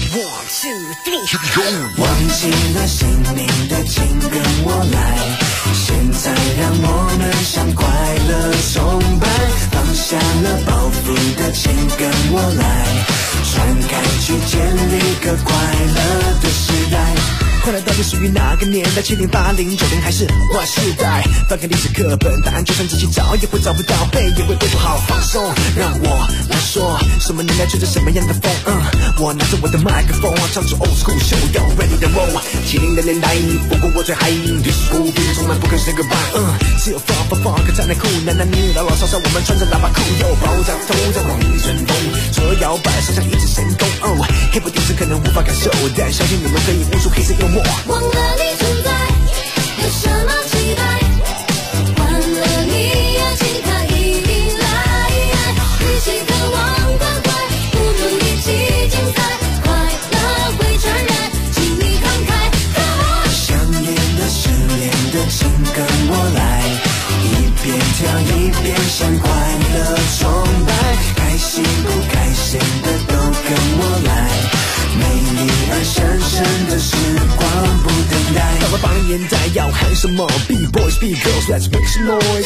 忘记了姓名的请跟我来，现在让我们向快乐崇拜，放下了包袱的请跟我来，传开去建立个快乐的时代。快乐到底属于哪个年代？70、80、90还是Y世代？翻开历史课本，答案就算仔细找也会找不到，背也会背不好。放松，让我来说，什么年代吹着什么样的风？我拿着我的麦克风，唱出 old school show， 要 ready to roll。70的年代，不过我最嗨，历史古币从来不肯 say goodbye。只有 funk 站内裤，男女老少少，我们穿着喇叭裤，又爆炸头在往一阵风，左右摇摆，手上一直神功。黑不电视可能无法感受，但相信你们可以悟出黑色幽默。 忘了你存在，有什么期待？换了你呀，请他一定来，一起渴望关怀，不如一起精彩，快乐会传染，请你慷慨。 想念的、失恋的，请跟我来，一边跳一边向快乐崇拜，开心不开心的都跟我来。美丽而神圣的时光不等待。到了80年代要喊什么 ？Be boys, be girls, let's make some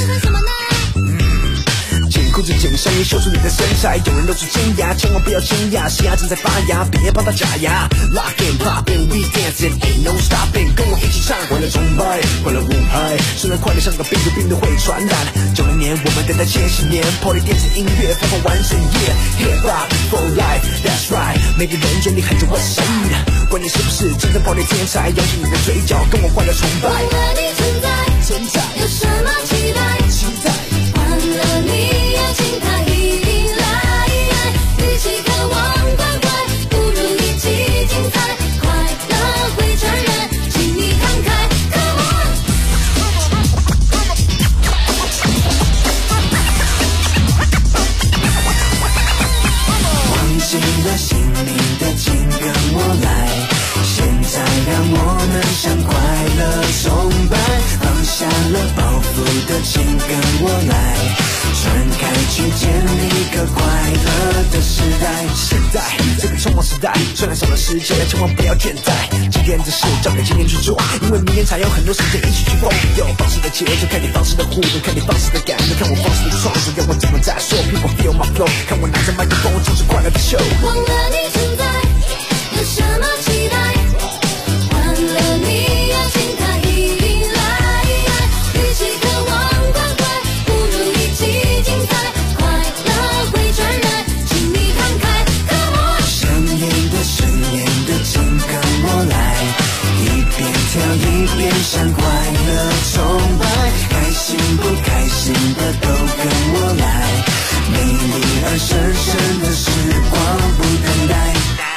noise。紧裤子紧上衣，秀出你的身材。有人露出尖牙，千万不要惊讶，西牙正在发芽，别帮它假牙。Lock and pop and we dancing, ain't no stopping， 跟我一起唱，快乐崇拜，快乐舞拍。虽然快乐像个病毒，病毒会传染。90年我们等待70年 ，Party 电子音乐，疯狂玩水夜 ，Hip Hop for life, that's right。每个人眼里喊着 What's up， 管你是不是真正 Party 天才，扬起你的嘴角，跟我快乐崇拜。 忘了你存在，有什么期待？换了你呀，请他一定来，一起渴望关怀，不如一起精彩，快乐会传染，请你慷慨。Come on， 忘记了姓名的，请跟我来，现在让我们向快乐崇拜，放下了包袱的，请跟我来，传开去建立个快乐的时代。现在这个匆忙时代，虽然少了时间，千万不要倦怠。今天的事交给今天去做，因为明天才有很多时间一起去疯。有方式的节奏，看你方式的互动，看你方式的感动，看我方式的创作，要我怎么再说 ？People feel my flow， 看我拿着麦克风，唱出快乐的秀。 忘了你存在，有什么期待？换了你呀，请他一定来，一起渴望关怀，不如一起精彩，快乐会传染，请你慷慨。Come on， 想念的、失恋的，请跟我来，一边跳一边向快乐崇拜，开心不开心的都跟我来，美丽而神圣的时光不等待。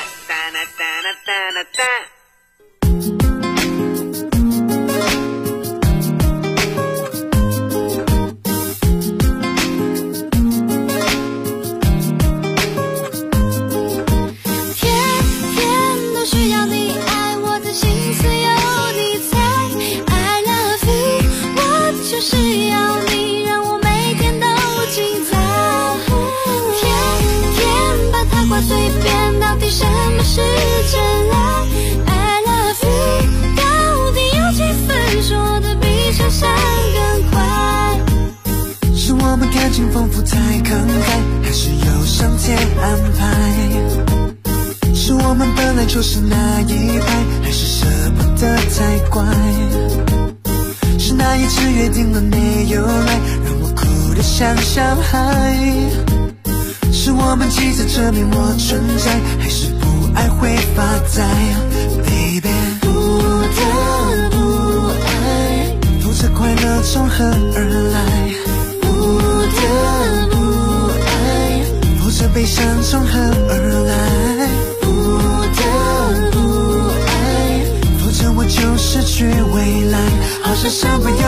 随便，到底什么是真爱 ？I love you， 到底有几分说的比想象更快？ 是我们感情丰富太慷慨，还是有上天安排？是我们本来就是那一派，还是舍不得太乖？是那一次约定了没有来，让我哭得像小孩？是我们急着证明我存在，还是不爱会发呆 ？Baby， 不得不爱， 否则快乐从何而来？ 不得不爱， 否则悲伤从何而来？ 不得不爱， 否则我就失去未来。好像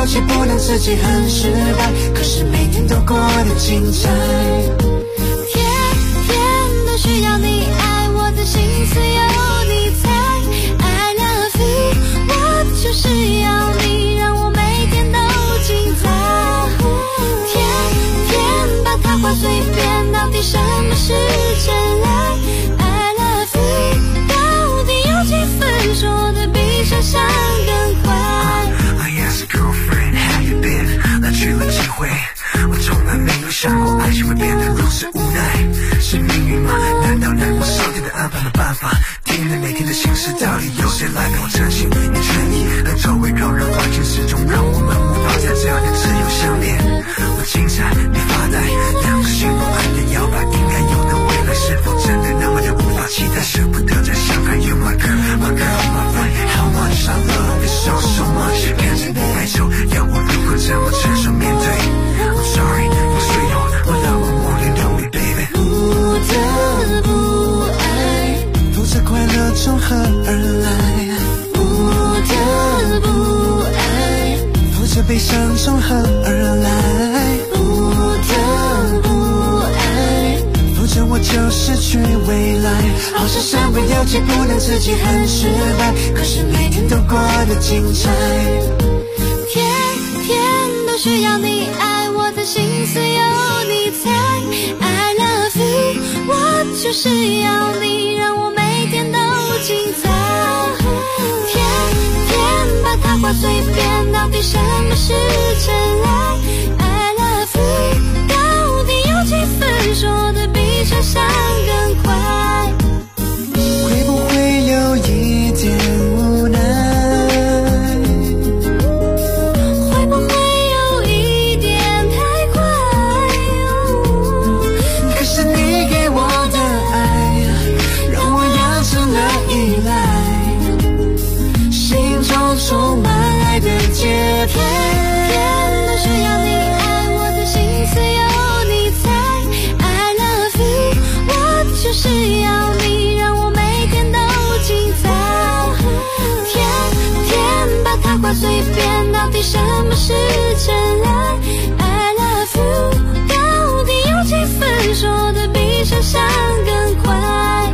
了解不能自己很失败，可是每天都过得精彩。 天天都需要你爱，我的心思有你猜。I love you， 我就是要你，让我每天都精彩。天天把它话随便，到底什么是真爱？ I love you， 到底有几分说的比想象更快 ？I asked a girlfriend how you been， 来去了几回，我从来没有想过爱情会变得如此无奈。是命运吗？难道我上天的安排没办法？天的每天的心事到底由谁来陪我真心也诚意？和周围扰人环境始终让我们无法在这样的自由相恋。我精彩，你发呆，两个心不安的摇摆，应该有的未来是否真的那么的无法期待？舍不得再相爱。You my girl, my girl, my friend, how much I love you so much。看着你哀愁，要我如何这么承受面对 ？I'm sorry， 我脆弱，我让我默念留你 baby。 不得不爱， 否则快乐从何而来？ 不得不爱， 否则悲伤从何而来？ 不得不爱， 否则我就失去未来。 好像尚未了解不能自己很失败，可是每天都过得精彩。天天都需要你爱，我的心思有你猜。I love you， 我就是要你，让我每天都精彩。天天把它话随便，到底什么是真爱？ I love you， 到底有几分说的比想象更快？ 会不会有一点无奈？ 会不会有一点太快？ 可是你给我的爱，让我养成了依赖，心中充满爱的节拍。 天都需要你爱，我的心思有你猜。I love you， 我就是要你，让我每天都精彩。天天把它话随便，到底什么是真爱？ I love you， 到底有几分说的比想象更快？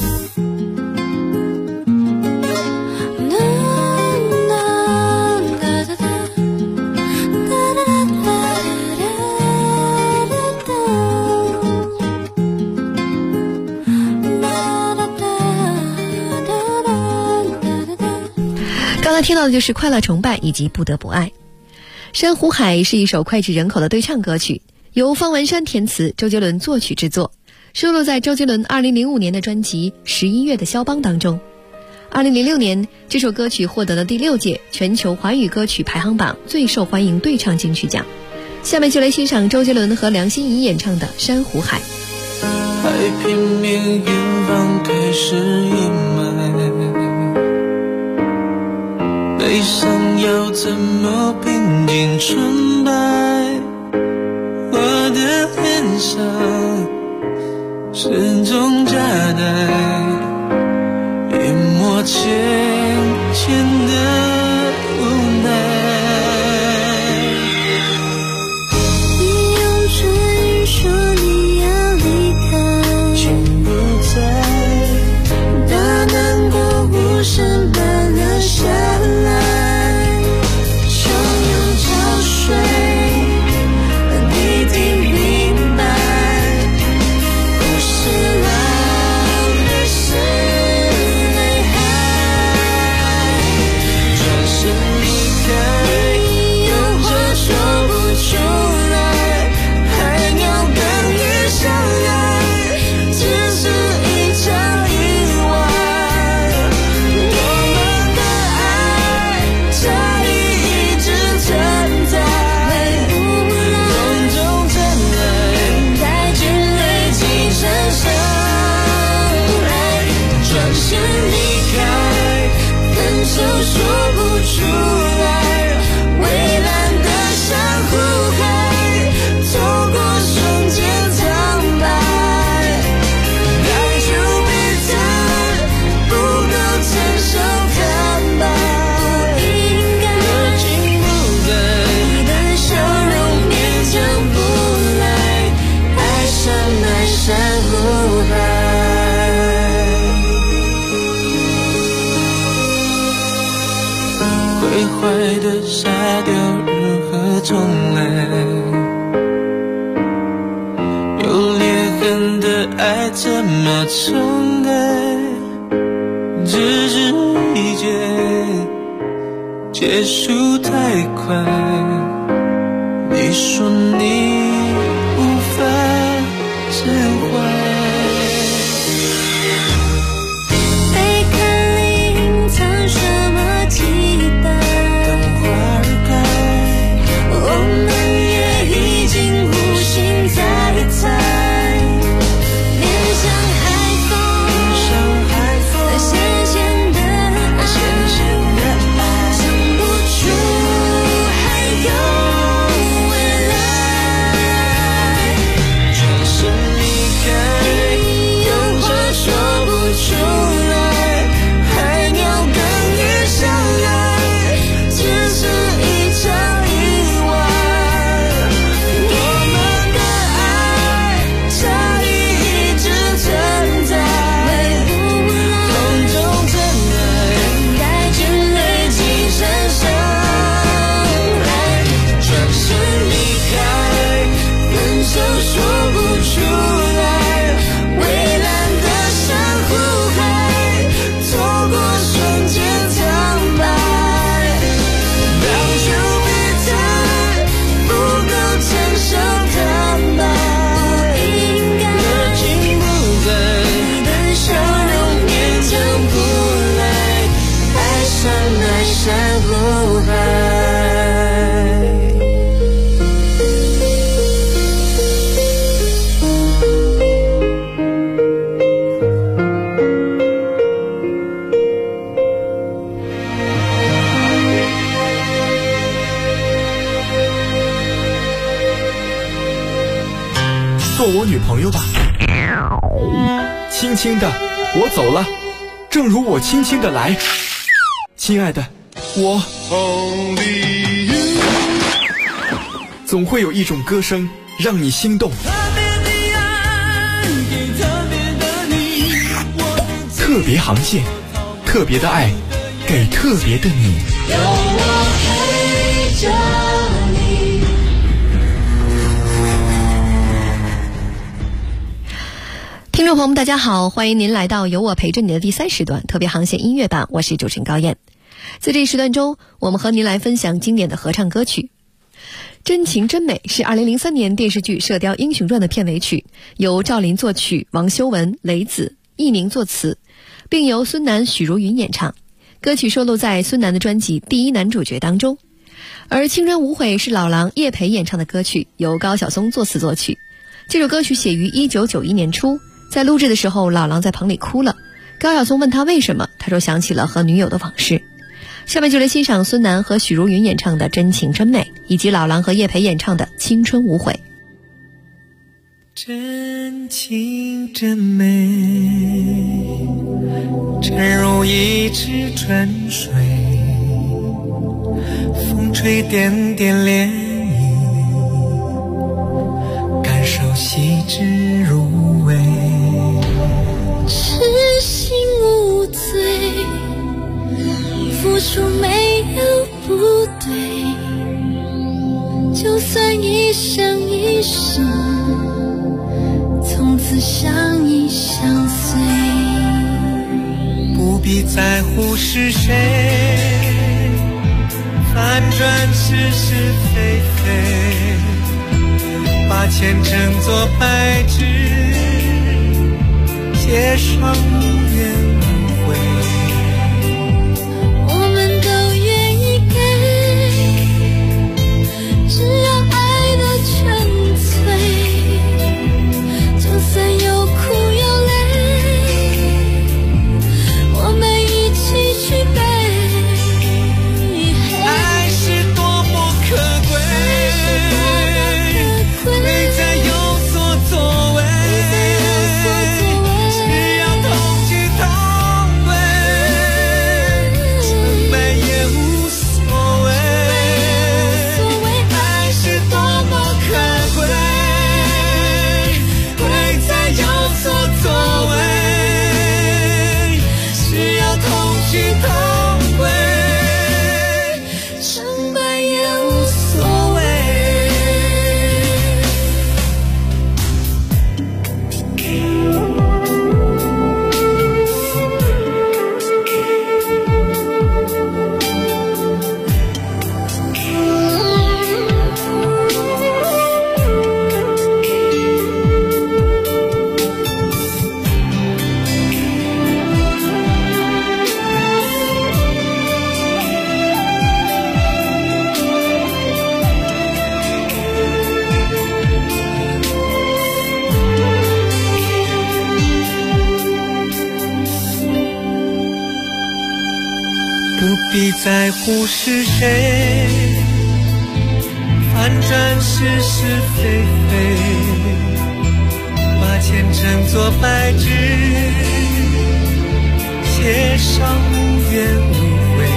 刚才听到的就是快乐崇拜以及不得不爱。珊瑚海是一首脍炙人口的对唱歌曲，由方文山填词，周杰伦作曲制作，收录在周杰伦2005年的专辑《11月的肖邦》当中。2006年，这首歌曲获得了第6届全球华语歌曲排行榜最受欢迎对唱金曲奖。下面就来欣赏周杰伦和梁心颐演唱的《珊瑚海》。 海平面远方开始阴霾，悲伤要怎么平静纯白？我的脸上始终夹带一抹浅浅的无奈。 你用唇语说你要离开， 请不再大难过无声般留下来，汹涌潮水让你听明白，不是浪，而是泪海。 怎么重来，只是一觉结束太快。你说你无法释怀。 做我女朋友吧。轻轻的，我走了，正如我轻轻的来。亲爱的，我总会有一种歌声让你心动。特别航线，特别的爱，给特别的你。有我陪着你。 听众朋友们大家好，欢迎您来到有我陪着你的第3时段特别航线音乐版，我是主持人高燕。在这一时段中，我们和您来分享经典的合唱歌曲。真情真美是2003年电视剧《射雕英雄传》的片尾曲，由赵琳作曲，王修文、雷子、佚名作词，并由孙楠、许茹芸演唱。歌曲收录在孙楠的专辑《第一男主角》当中。而《青春无悔》是老狼叶培演唱的歌曲，由高晓松作词作曲。这首歌曲写于1991年初，在录制的时候，老狼在棚里哭了。高晓松问他为什么，他说想起了和女友的往事。下面就来欣赏孙楠和许茹芸演唱的《真情真美》，以及老狼和叶培演唱的《青春无悔》。 真情真美，真如一池春水，风吹点点涟漪，感受细致入微， 痴心无罪，付出没有不对，就算一生一世，从此相依相随， 不必在乎是谁，反转是是非非，把前程作白纸，写上无怨无悔。 我们都愿意给，只要爱的纯粹，就算有苦有泪，我们一起去背。 爱是多么可贵，没再有所作为，只要同去同归。 必在乎是谁，反转是是非非，把前尘作白纸，写上无怨无悔。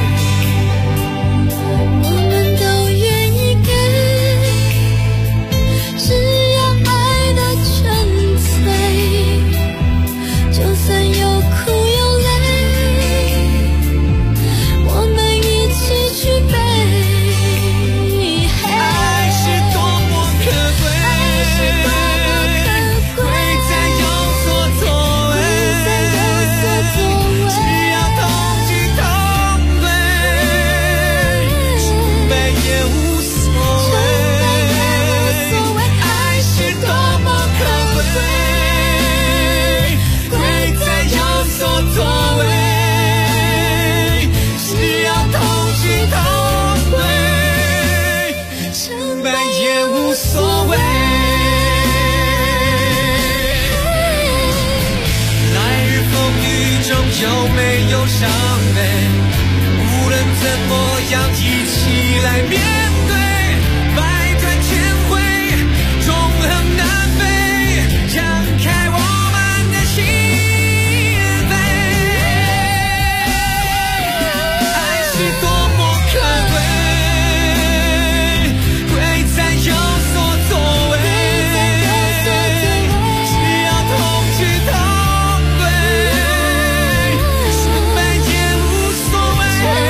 我们都愿意给，只要爱的纯粹，就算有苦有泪，我们一起去背。 爱是多么可贵，贵在有所作为，只要同进同退，成败也无所谓。爱是多么可贵，贵在有所作为，只要同进同退，成败也无所谓。来日风雨中有没有伤悲，无论怎么样一起来面对，百转千回，纵横南北，张开我们的心扉。爱是多么可贵，贵在有所作为，只要同去同归，成败也无所谓。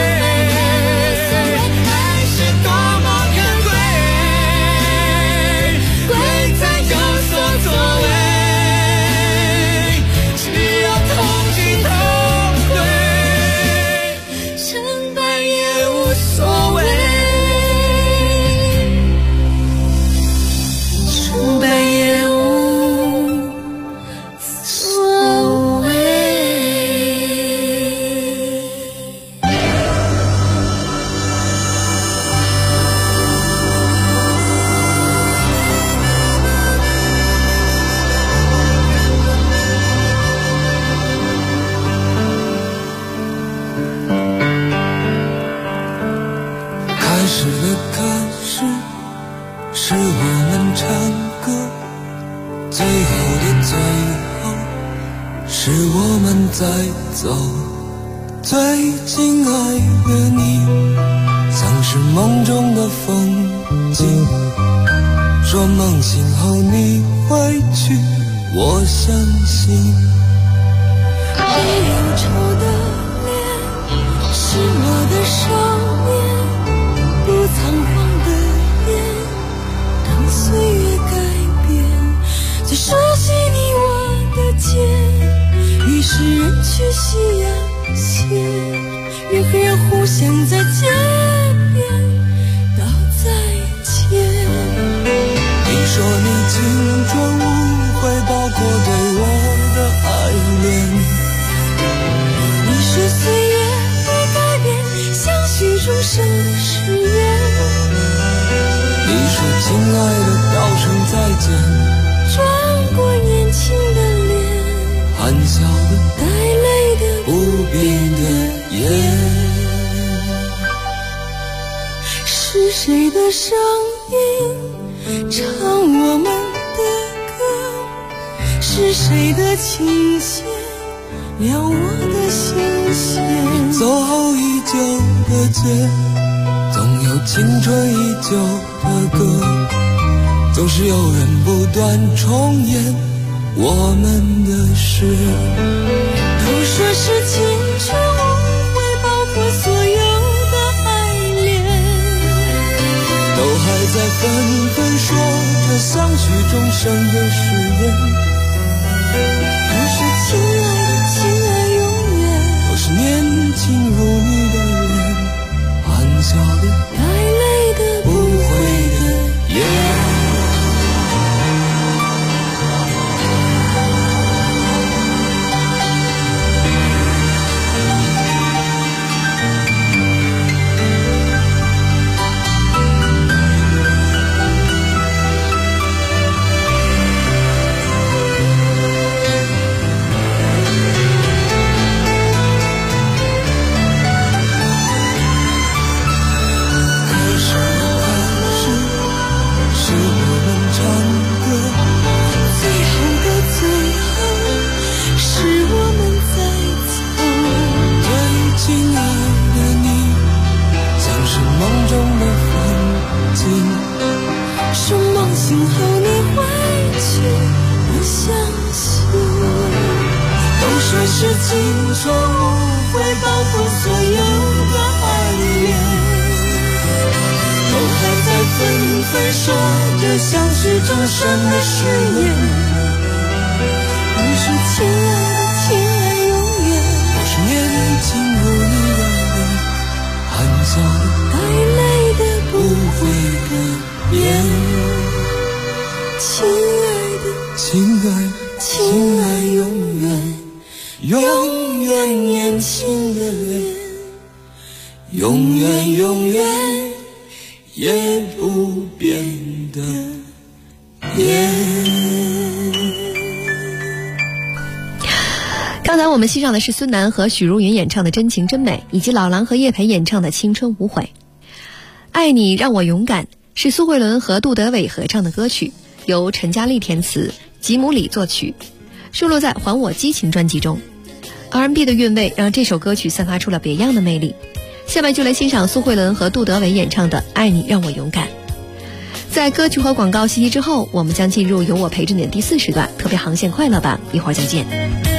爱是多么可贵，贵在有所作为，只要同进同退，成败也无所谓，成败也无所谓。开始的开始，是我们唱歌，最后的最后，是我们在走。最亲爱的你，像是梦中的风景，说梦醒后你会去，我相信。 你忧愁的脸，失落的少年，不仓皇的眼，当岁月改变最熟悉你我的肩。于是人去夕阳斜，人和人互相在街边道再见。 你说你青春无悔，包括对我的爱恋。 你说岁月会改变相许终生的誓言。 你说亲爱的道声再见， 转过年轻的脸， 含笑的带泪的不闭的眼。 是谁的声音唱我们的歌？是谁的琴弦撩我的心弦？ 走后已久的街，总有青春依旧的歌，总是有人不断重演我们的事。 都说是青春无悔，包括所有的爱恋， 都还在纷纷说着相许终生的誓言。 都是亲爱的，亲爱永远， 都是年轻如你的人，含笑的带泪的不悔的眼。 今后你会去，我相信。都说是青春无悔，包括所有的爱恋，都还在纷纷说着相许终生的誓言。你说亲爱的，亲爱永远，50年进入你容颜，含笑的带泪的不会的眼。亲爱的，亲爱的，亲爱永远，永远年轻的脸，永远永远也不变的眼。 刚才我们欣赏的是孙楠和许茹芸演唱的《真情真美》，以及老狼和叶培演唱的《青春无悔》。爱你让我勇敢是苏慧伦和杜德伟合唱的歌曲，由陈嘉丽填词，吉姆里作曲，收录在《还我激情》专辑中。R&B 的韵味让这首歌曲散发出了别样的魅力。下面就来欣赏苏慧伦和杜德伟演唱的《爱你让我勇敢》。在歌曲和广告信息之后，我们将进入有我陪着你的第4时段特别航线快乐版，一会儿再见。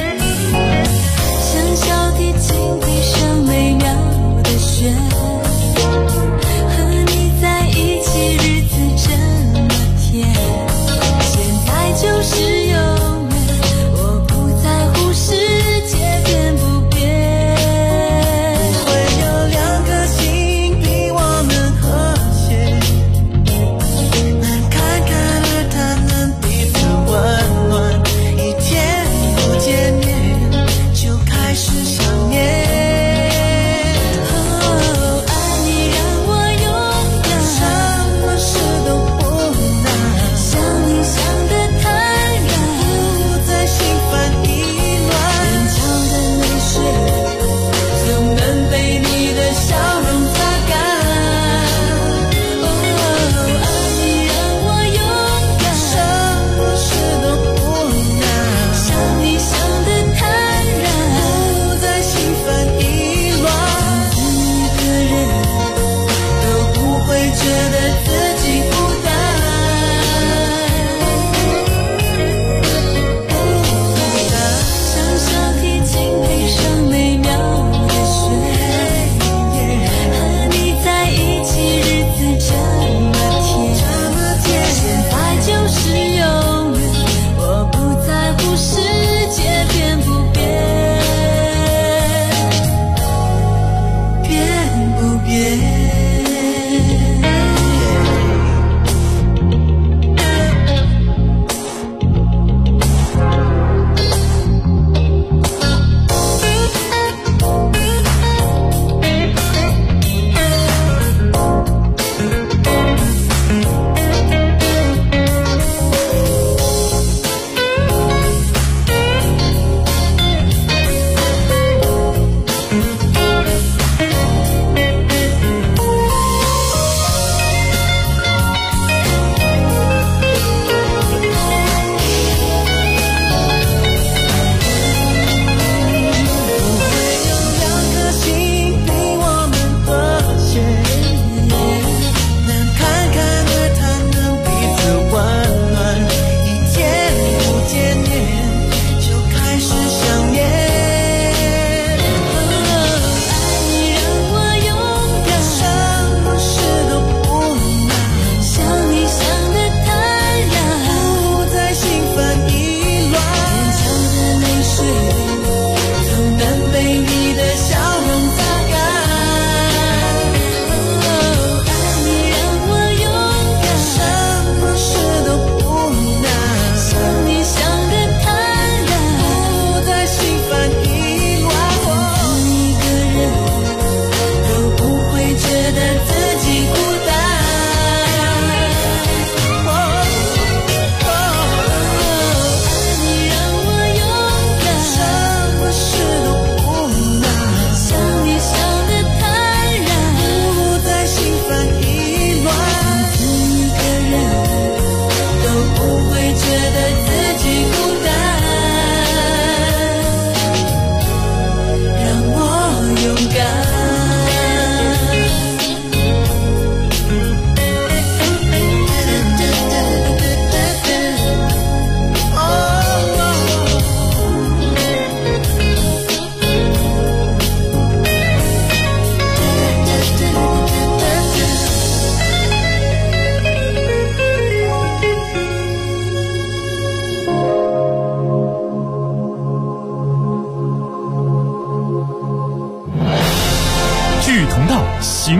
像小提琴笛声美妙的旋律，和你在一起日子这么甜，现在就是永远，我不在乎世界变不变，会有2颗心比我们和谐，能侃侃而谈，能彼此温暖，一天不见面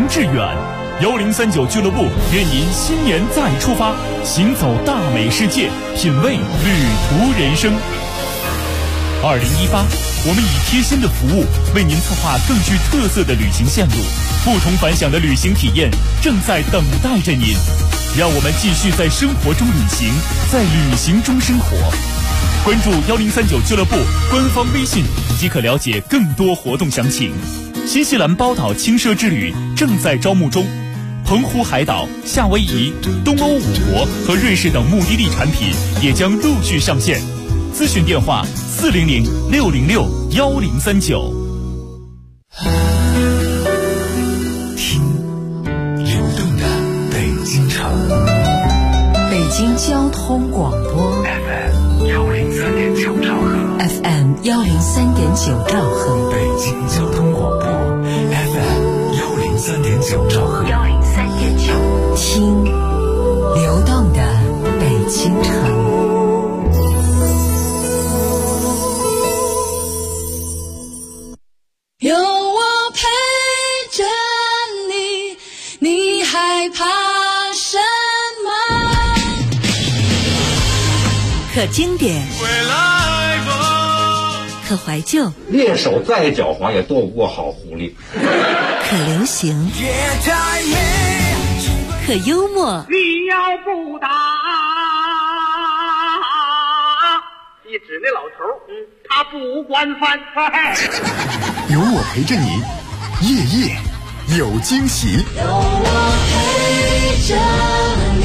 致远。1039俱乐部愿您新年再出发，行走大美世界，品味旅途人生。2018，我们以贴心的服务为您策划更具特色的旅行线路，不同凡响的旅行体验正在等待着您。让我们继续在生活中旅行，在旅行中生活。关注1039俱乐部官方微信即可了解更多活动详情。新西兰包岛轻奢之旅正在招募中，澎湖海岛、夏威夷、东欧5国和瑞士等目的地产品也将陆续上线。咨询电话400-606-1039。 听流动的北京城， 北京交通广播 FM103.9兆赫 FM103.9兆赫， 北京交通广播 FM103.9兆赫 103.9，听流动的北京城。 有我陪着你，你害怕什么？ 可经典，可怀旧， 猎手再狡猾也斗不过好狐狸。 可流行，可幽默。 你要不打，一指那老头，他不惯犯。 有我陪着你，夜夜有惊喜。 有我陪着你。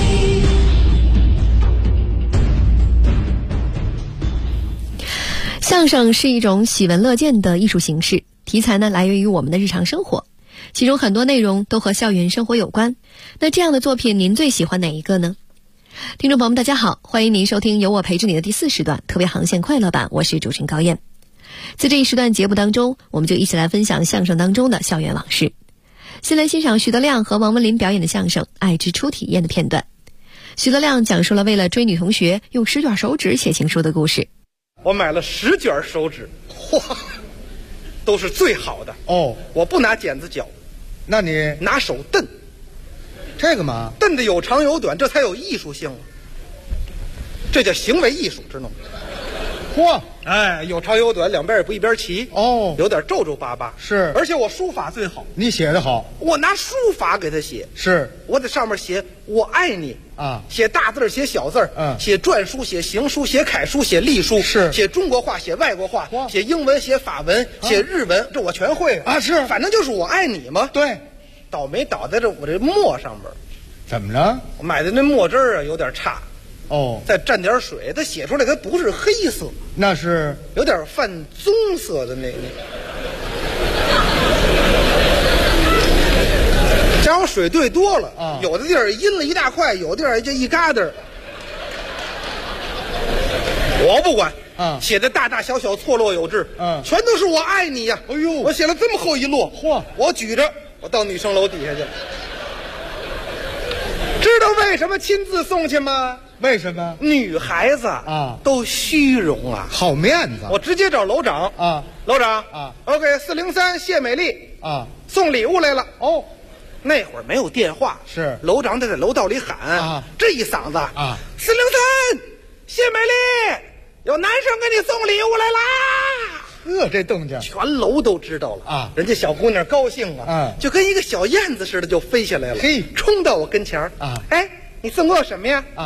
相声是一种喜闻乐见的艺术形式，题材呢来源于我们的日常生活，其中很多内容都和校园生活有关。那这样的作品您最喜欢哪一个呢？听众朋友们大家好，欢迎您收听由我陪着你的第4时段特别航线快乐版，我是主持人高燕。在这一时段节目当中，我们就一起来分享相声当中的校园往事。先来欣赏徐德亮和王文林表演的相声《爱之初体验》的片段。徐德亮讲述了为了追女同学用10卷手指写情书的故事。 我买了10卷手指，嚯，都是最好的哦。我不拿剪子绞，那你拿手蹬，这个嘛，蹬的有长有短，这才有艺术性，这叫行为艺术，知道吗？嚯，哎，有长有短，两边也不一边齐哦，有点皱皱巴巴是，而且我书法最好，你写的好，我拿书法给他写，是我在上面写我爱你啊，写大字写小字写篆书写行书写楷书写隶书，是写中国话写外国话，写英文写法文写日文，这我全会啊，是，反正就是我爱你嘛。对，倒霉倒在我这墨上边，怎么了？我买的那墨汁啊有点差。哦，再蘸点水，它写出来它不是黑色，那是有点泛棕色的那加上水兑多了啊，有的地儿阴了一大块，有的地儿就一疙瘩。我不管啊，写的大大小小错落有致，全都是我爱你呀！哎呦，我写了这么厚一摞，嚯！我举着，我到女生楼底下去了。知道为什么亲自送去吗？为什么？女孩子啊，都虚荣啊，好面子。我直接找楼长啊，楼长啊 ，OK，403谢美丽啊，送礼物来了。哦，那会儿没有电话，是楼长得在楼道里喊啊，这一嗓子啊，403谢美丽，有男生给你送礼物来啦。这动静全楼都知道了啊！人家小姑娘高兴啊，就跟一个小燕子似的就飞下来了，嘿，冲到我跟前啊！哎，你送给我什么呀？啊！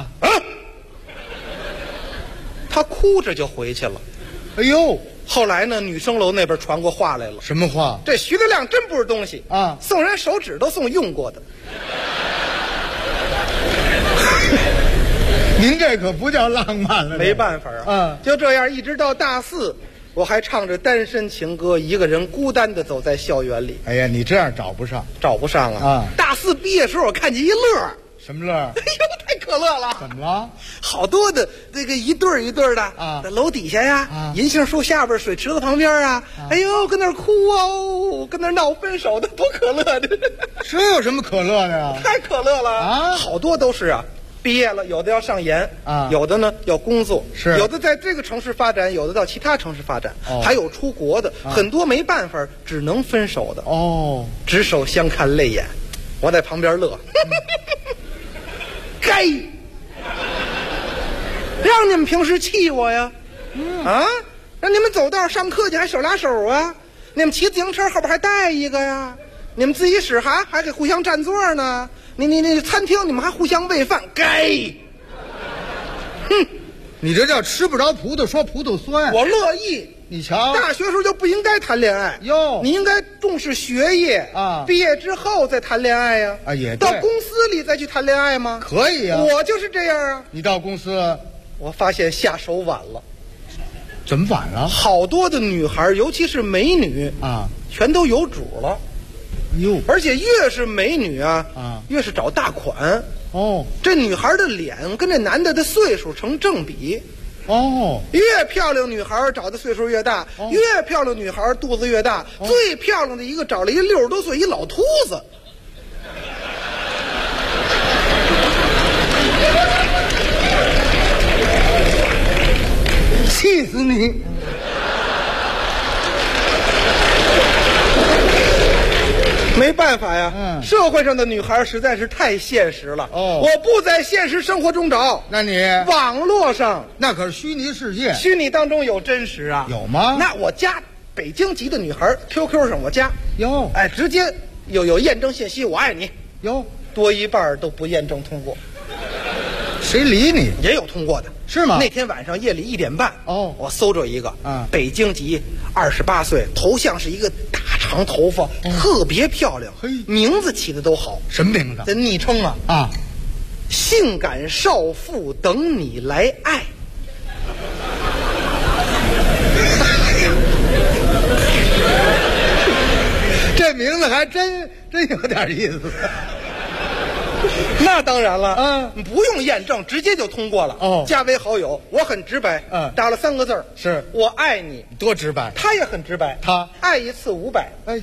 她哭着就回去了。哎呦！后来呢，女生楼那边传过话来了。什么话？这徐德亮真不是东西啊！送人手指都送用过的。您这可不叫浪漫了。没办法啊！就这样一直到大4。我还唱着单身情歌，一个人孤单的走在校园里。哎呀，你这样找不上啊！大4毕业时候，我看见一乐。什么乐？哎呦，太可乐了！怎么了？好多的这个一对一对的啊，在楼底下呀，银杏树下边，水池子旁边啊，哎呦，跟那儿哭哦，跟那儿闹分手的，多可乐的！这有什么可乐的呀？太可乐了啊！好多都是啊。毕业了，有的要上研啊，有的呢要工作，是有的在这个城市发展，有的到其他城市发展，还有出国的，很多没办法，只能分手的哦，执手相看泪眼。 我在旁边乐。该，让你们平时气我呀，啊，让你们走道上课去还手拉手啊，你们骑自行车后边还带一个呀，你们自己使还给互相占座呢，你餐厅你们还互相喂饭，该，哼， 你这叫吃不着葡萄说葡萄酸。 我乐意。 你瞧， 大学时候就不应该谈恋爱哟， 你应该重视学业啊，毕业之后再谈恋爱呀。 啊，也对， 到公司里再去谈恋爱吗？ 可以呀， 我就是这样啊。 你到公司， 我发现下手晚了。 怎么晚了？ 好多的女孩，尤其是美女啊，全都有主了。 哟， 而且越是美女啊，越是找大款。哦，这女孩的脸跟这男的的岁数成正比。哦，越漂亮女孩找的岁数越大，越漂亮女孩肚子越大。最漂亮的一个找了一60多岁一老秃子。 气死你！ 没办法呀，社会上的女孩实在是太现实了。哦，我不在现实生活中找， 那你网络上那可是虚拟世界， 虚拟当中有真实啊？ 有吗？ 那我加北京籍的女孩 QQ 上我加有， 哎，直接有验证信息，我爱你有， 多一半都不验证通过。 谁理你？ 也有通过的， 是吗？ 那天晚上夜里1点半， 哦， 我搜着一个，北京籍，28岁，头像是一个大长头发，特别漂亮，名字起的都好。 什么名字？ 这昵称啊，性感少妇等你来爱。 这名字还真有点意思。 那当然了，不用验证，直接就通过了。哦，加为好友，我很直白，打了3个字， 是我爱你， 多直白。 他也很直白， 他爱一次500。哎，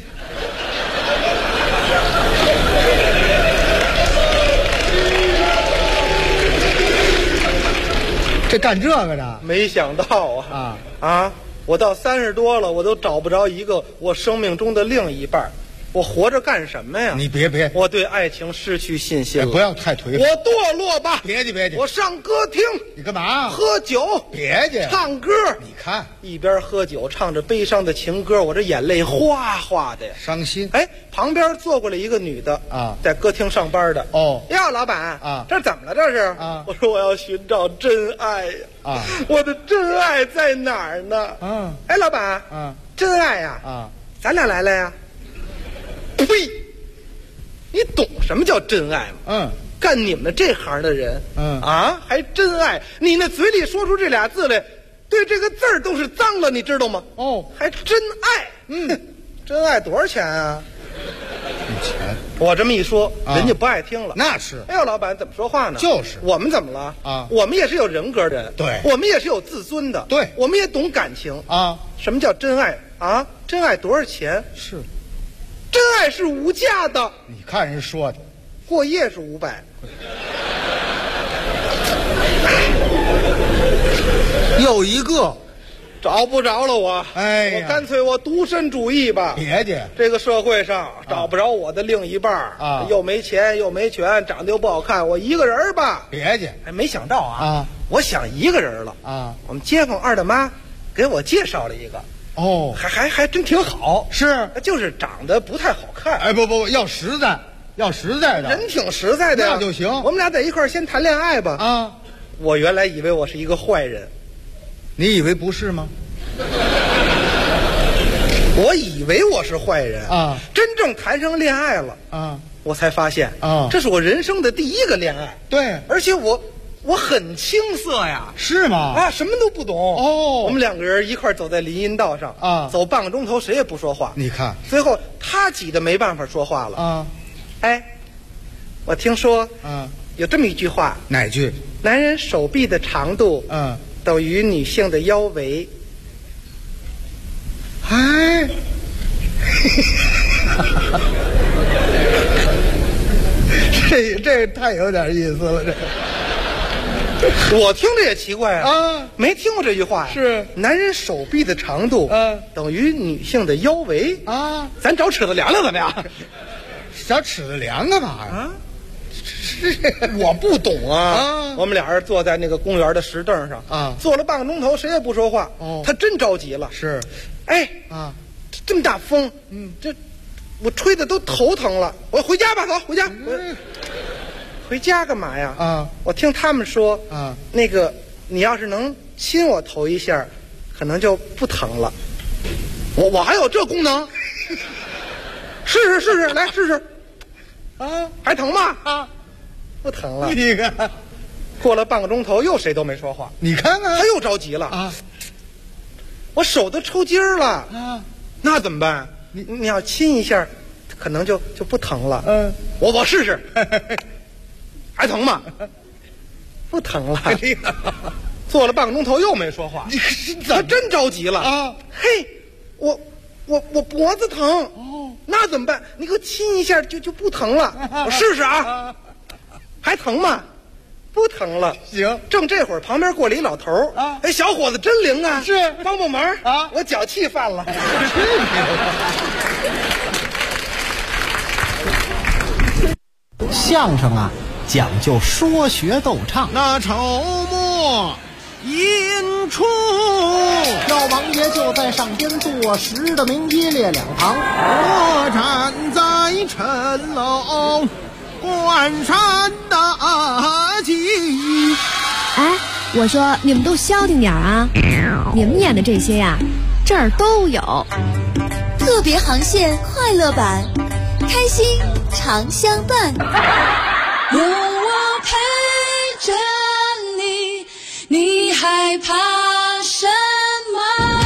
这干这个的， 没想到啊！我到30多了，我都找不着一个我生命中的另一半。我活着干什么呀？ 你别， 我对爱情失去信心了。 不要太颓废， 我堕落吧。 别介， 我上歌厅。 你干嘛？ 喝酒。 别介， 唱歌。 你看， 一边喝酒唱着悲伤的情歌，我这眼泪哗哗的呀， 伤心。 哎，旁边坐过来一个女的啊，在歌厅上班的。哦，呀，老板啊，这怎么了？这是啊？我说我要寻找真爱呀。啊，我的真爱在哪儿呢？哎，老板，真爱呀？啊，咱俩来了呀。呸！你懂什么叫真爱吗？干你们这行的人，还真爱？你那嘴里说出这俩字来，对这个字儿都是脏了，你知道吗？哦，还真爱？真爱多少钱啊？ 钱。 我这么一说，人家不爱听了。 那是。 哎呦，老板怎么说话呢？ 就是我们怎么了啊？我们也是有人格的人， 对， 我们也是有自尊的， 对， 我们也懂感情啊。什么叫真爱啊？真爱多少钱？ 是。 真爱是无价的， 你看人说的， 过夜是500， 有一个找不着了我， 哎呀， 我干脆我独身主义吧。 别介， 这个社会上找不着我的另一半啊，又没钱又没权，长得又不好看，我一个人吧。 别介， 哎，没想到啊，我想一个人了啊。我们街坊二大妈给我介绍了一个。哦，还真挺好， 是， 就是长得不太好看。 哎，不，要实在的， 人挺实在的， 那就行。 我们俩在一块儿先谈恋爱吧。啊，我原来以为我是一个坏人， 你以为不是吗？ 我以为我是坏人啊，真正谈上恋爱了啊，我才发现啊，这是我人生的第一个恋爱。 对， 而且我很青涩呀， 是吗？ 啊，什么都不懂哦。我们2个人一块走在林荫道上啊，走半个钟头，谁也不说话。 你看， 最后他挤得没办法说话了啊。哎，我听说有这么一句话， 哪句？ 男人手臂的长度等于女性的腰围。 哎，这太有点意思了，这。 我听着也奇怪啊，没听过这句话呀。 是， 男人手臂的长度等于女性的腰围啊。咱找尺子量量怎么样？ 小尺子量干嘛呀？ 我不懂啊！我们俩人坐在那个公园的石凳上啊，坐了半个钟头，谁也不说话。他真着急了。 是， 哎啊，这么大风，这我吹的都头疼了。我回家吧，走，回家。回家干嘛呀？啊，我听他们说啊，那个你要是能亲我头一下，可能就不疼了。我还有这功能？试试，来试试。啊，还疼吗？啊，不疼了。 你看， 过了半个钟头，又谁都没说话。 你看看， 他又着急了啊！我手都抽筋儿了啊！那怎么办？你要亲一下，可能就不疼了。我试试。还疼吗？不疼了。坐了半个钟头又没说话。他真着急了啊！嘿，我脖子疼。哦，那怎么办？你给我亲一下就不疼了。我试试啊。还疼吗？不疼了。行。正这会儿旁边过了一老头啊，哎，小伙子真灵啊！是，帮忙啊！我脚气犯了。 相声啊，讲究说学逗唱。 那筹末引出， 赵王爷就在上边坐实的明一列两旁。 我站在城楼关山大吉。 哎，我说你们都消停点啊！你们演的这些呀，这儿都有。 特别航线快乐版，开心常相伴。有我陪着你，你害怕什么？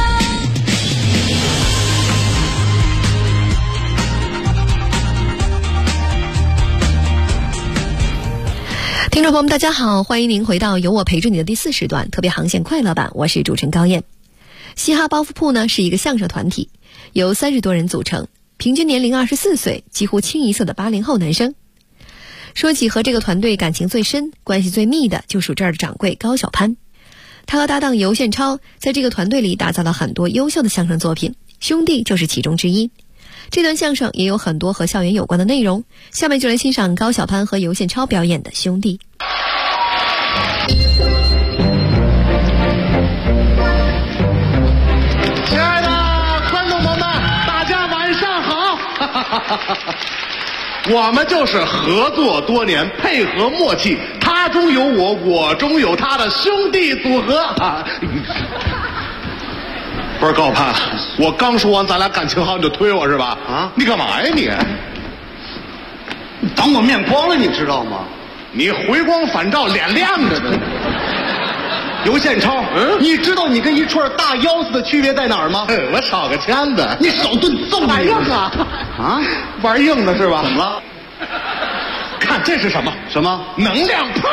听众朋友们大家好，欢迎您回到有我陪着你的第4时段特别航线快乐版，我是主持人高燕。嘻哈包袱铺呢是一个相声团体，由30多人组成，平均年龄24岁，几乎清一色的80后男生。说起和这个团队感情最深、关系最密的，就属这儿的掌柜高晓攀。他和搭档尤宪超在这个团队里打造了很多优秀的相声作品，兄弟就是其中之一。这段相声也有很多和校园有关的内容，下面就来欣赏高晓攀和尤宪超表演的《兄弟》。 亲爱的观众朋友们，大家晚上好！我们就是合作多年，配合默契，他中有我，我中有他的兄弟组合。不是高攀，我刚说完咱俩感情好你就推我是吧？啊，你干嘛呀你？你当我面光了你知道吗？你回光返照，脸亮着呢。 尤宪超，你知道你跟一串大腰子的区别在哪儿吗？ 我少个签子， 你手钝揍玩硬啊！ 啊， 玩硬的是吧？ 怎么了？ 看这是什么？ 什么？ 能量炮！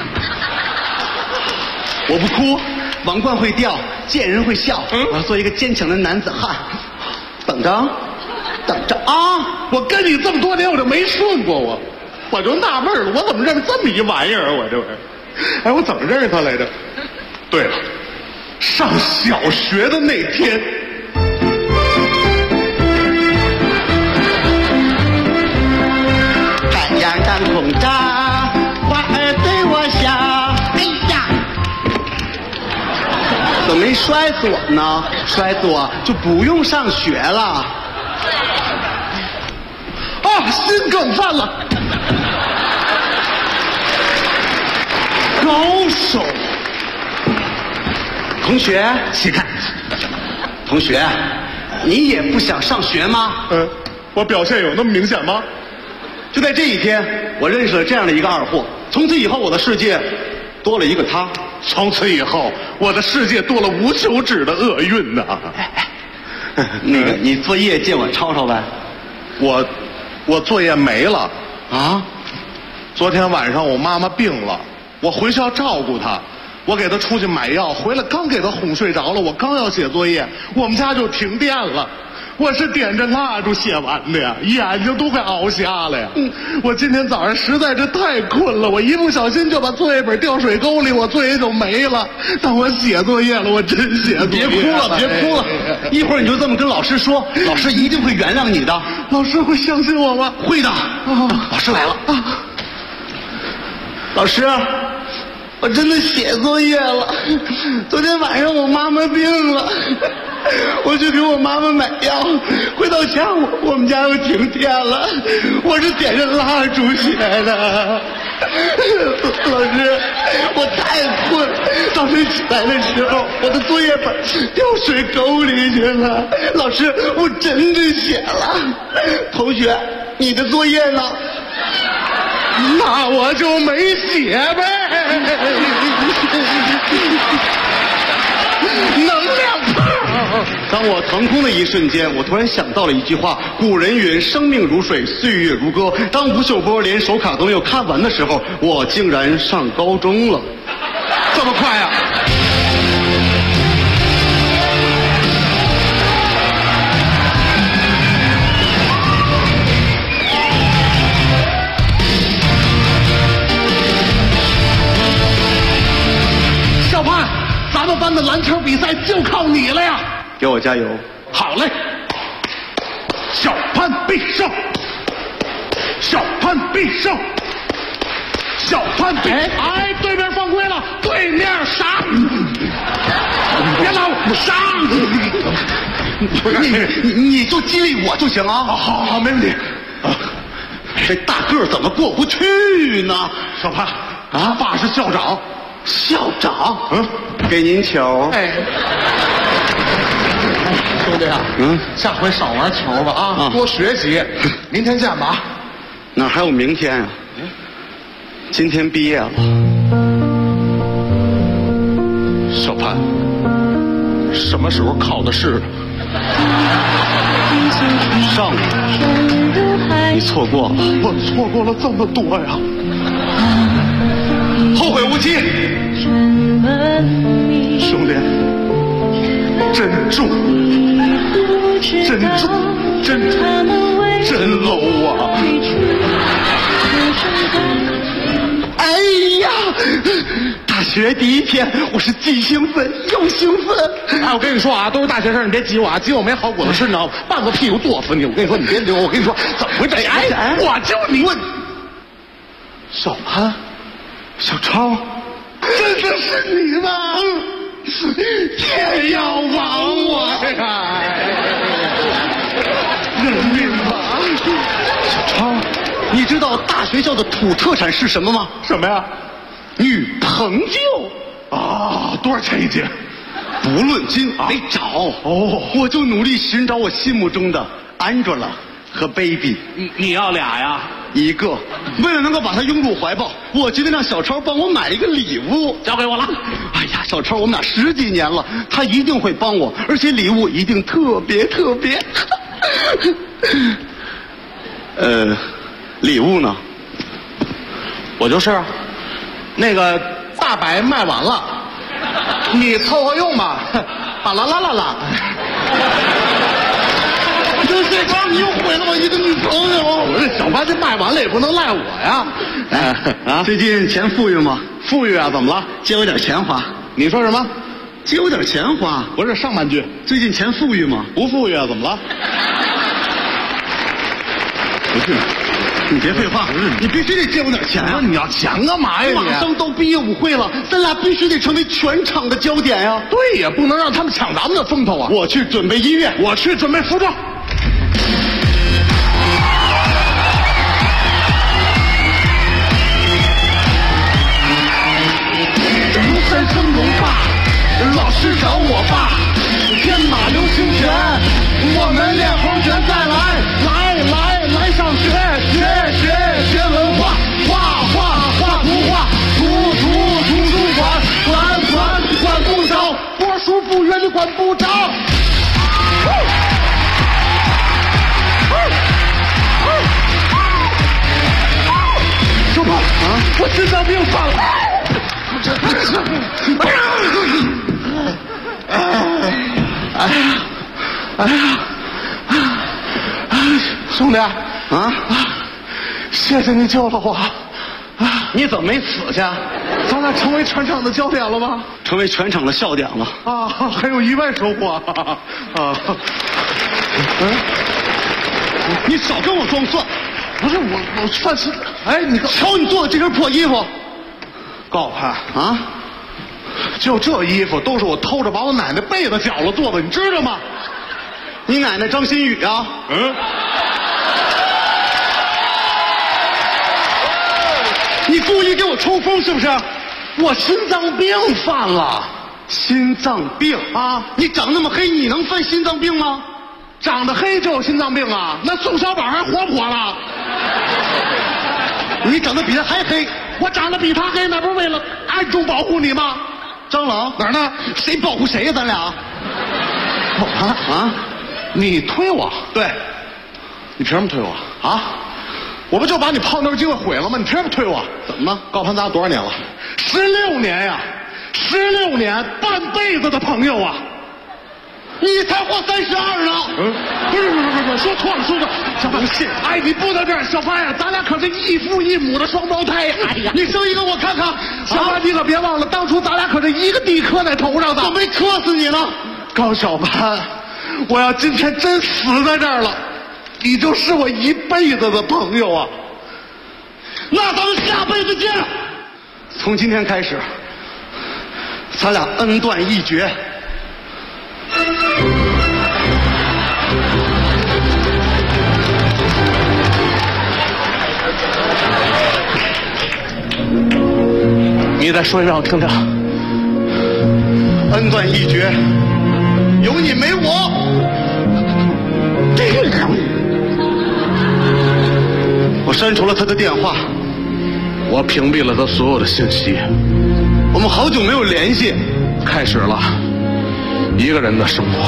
我不哭，王冠会掉，见人会笑。我要做一个坚强的男子汉。等着，等着啊！ 我跟你这么多年，我就没顺过我就纳闷了，我怎么认识这么一玩意儿啊？我这玩意儿，哎，我怎么认识他来着？对了，上小学的那天， 太阳当空照，花儿对我笑。哎呀，怎么没摔死我呢？摔死我就不用上学了。 啊，心梗犯了。高手， 同学，起开！同学，你也不想上学吗？ 我表现有那么明显吗？ 就在这一天，我认识了这样的一个二货，从此以后我的世界多了一个他。 从此以后，我的世界多了无休止的厄运呐。 那个，你作业借我抄抄呗。 我作业没了啊！ 昨天晚上我妈妈病了。我回校照顾他，我给他出去买药，回来刚给他哄睡着了，我刚要写作业，我们家就停电了。 我是点着蜡烛写完的呀，眼睛都快熬瞎了呀。我今天早上实在是太困了，我一不小心就把作业本掉水沟里，我作业就没了。但我写作业了，我真写作业了。 别哭了，别哭了，一会儿你就这么跟老师说，老师一定会原谅你的。 老师会相信我吗？ 会的。老师来了。老师，我真的写作业了。昨天晚上我妈妈病了，我去给我妈妈买药，回到家我们家又停电了，我是点着蜡烛写的。老师，我太困，早晨起来的时候我的作业本掉水沟里去了。老师，我真的写了。同学，你的作业呢？ 那我就没写呗。 能量炮！当我腾空的一瞬间，我突然想到了一句话：古人云“生命如水，岁月如歌”。当吴秀波连手卡都没有看完的时候，我竟然上高中了。 这么快啊！小潘，咱们班的篮球比赛就靠你了呀！ 给我加油！ 好嘞！小潘必胜！小潘必胜！小潘必！哎，对面犯规了，对面上！别拉我上！ 不是你就激励我就行啊！ 好，没问题。 这大个怎么过不去呢？ 小潘啊，爸是校长。 校长，给您球。 哎，兄弟啊，下回少玩球吧啊，多学习。明天见吧。 哪还有明天啊？今天毕业了。 小潘，什么时候考的试？ 上午。你错过了， 我错过了这么多呀。后会无期，兄弟，珍重，珍重，真 low 啊！ 哎呀，大学第一天，我是既兴奋又兴奋。 哎，我跟你说啊，都是大学生，你别挤我啊，挤我没好果子吃，你知道吗？半个屁股坐死你！我跟你说，你别溜，我跟你说，怎么回事？哎，我就你问，小潘。小超，真的是你吗？天要亡我呀！认命吧！小超，你知道大学校的土特产是什么吗？什么呀？ 女朋友啊！多少钱一斤？ 不论斤，得找。 哦， 我就努力寻找我心目中的 Angela 和 Baby。 你要俩呀？ 一个，为了能够把他拥入怀抱，我决定让小超帮我买一个礼物， 交给我了。 哎呀，小超，我们俩10几年了，他一定会帮我，而且礼物一定特别。礼物呢？ 我就是那个大白卖完了，你凑合用吧。啊啦。这光你又毁了我一个女朋友！我这小潘这卖完了也不能赖我呀！ 最近钱富裕吗？ 富裕啊？怎么了？ 借我点钱花。 你说什么？ 借我点钱花？ 不是上半句。 最近钱富裕吗？ 不富裕啊？怎么了？ 不是，你别废话，你必须得借我点钱啊！ 你要钱干嘛呀？ 马上到毕业舞会了，咱俩必须得成为全场的焦点呀！ 对呀，不能让他们抢咱们的风头啊！ 我去准备音乐， 我去准备服装。 三生龙霸，老师找我爸，天马流星拳，我们练红拳再来上学，学文化，画图画，图书馆，管不着，多数不约你管不着。小胖啊，我心脏病犯了。 兄弟啊，谢谢你救了我。 你怎么没死去？ 咱俩成为全场的焦点了吗？ 成为全场的笑点了啊！还有意外收获啊！ 你少跟我装蒜！ 不是我算是，哎，你瞧你做的这身破衣服， 高攀啊！就这衣服都是我偷着把我奶奶被子绞了做的，你知道吗？ 你奶奶张馨予啊？你故意给我抽风是不是？ 我心脏病犯了。 心脏病啊！ 你长那么黑，你能犯心脏病吗？ 长得黑就有心脏病啊？那宋小宝还活不活了？ 你长得比他还黑， 我长得比他黑，那不是为了暗中保护你吗？ 蟑螂哪儿呢？ 谁保护谁呀？咱俩？ 你推我？ 对， 你凭什么推我啊？我不就把你泡妞机会毁了吗？你凭什么推我？ 怎么了？ 高攀咱俩多少年了？16年呀，16年，半辈子的朋友啊！ 你才活32呢！ 不是，说错了，小潘，哎，你不能这样，小潘呀，咱俩可是异父异母的双胞胎呀！哎呀， 你生一个我看看。 小潘，你可别忘了，当初咱俩可是一个地磕在头上的。 怎么没磕死你呢？ 高小攀，我要今天真死在这儿了，你就是我一辈子的朋友啊！ 那咱们下辈子见。从今天开始，咱俩恩断义绝。 你再说一遍我听听。 恩断义绝，有你没我。我删除了他的电话， 我屏蔽了他所有的信息。 我们好久没有联系， 开始了一个人的生活。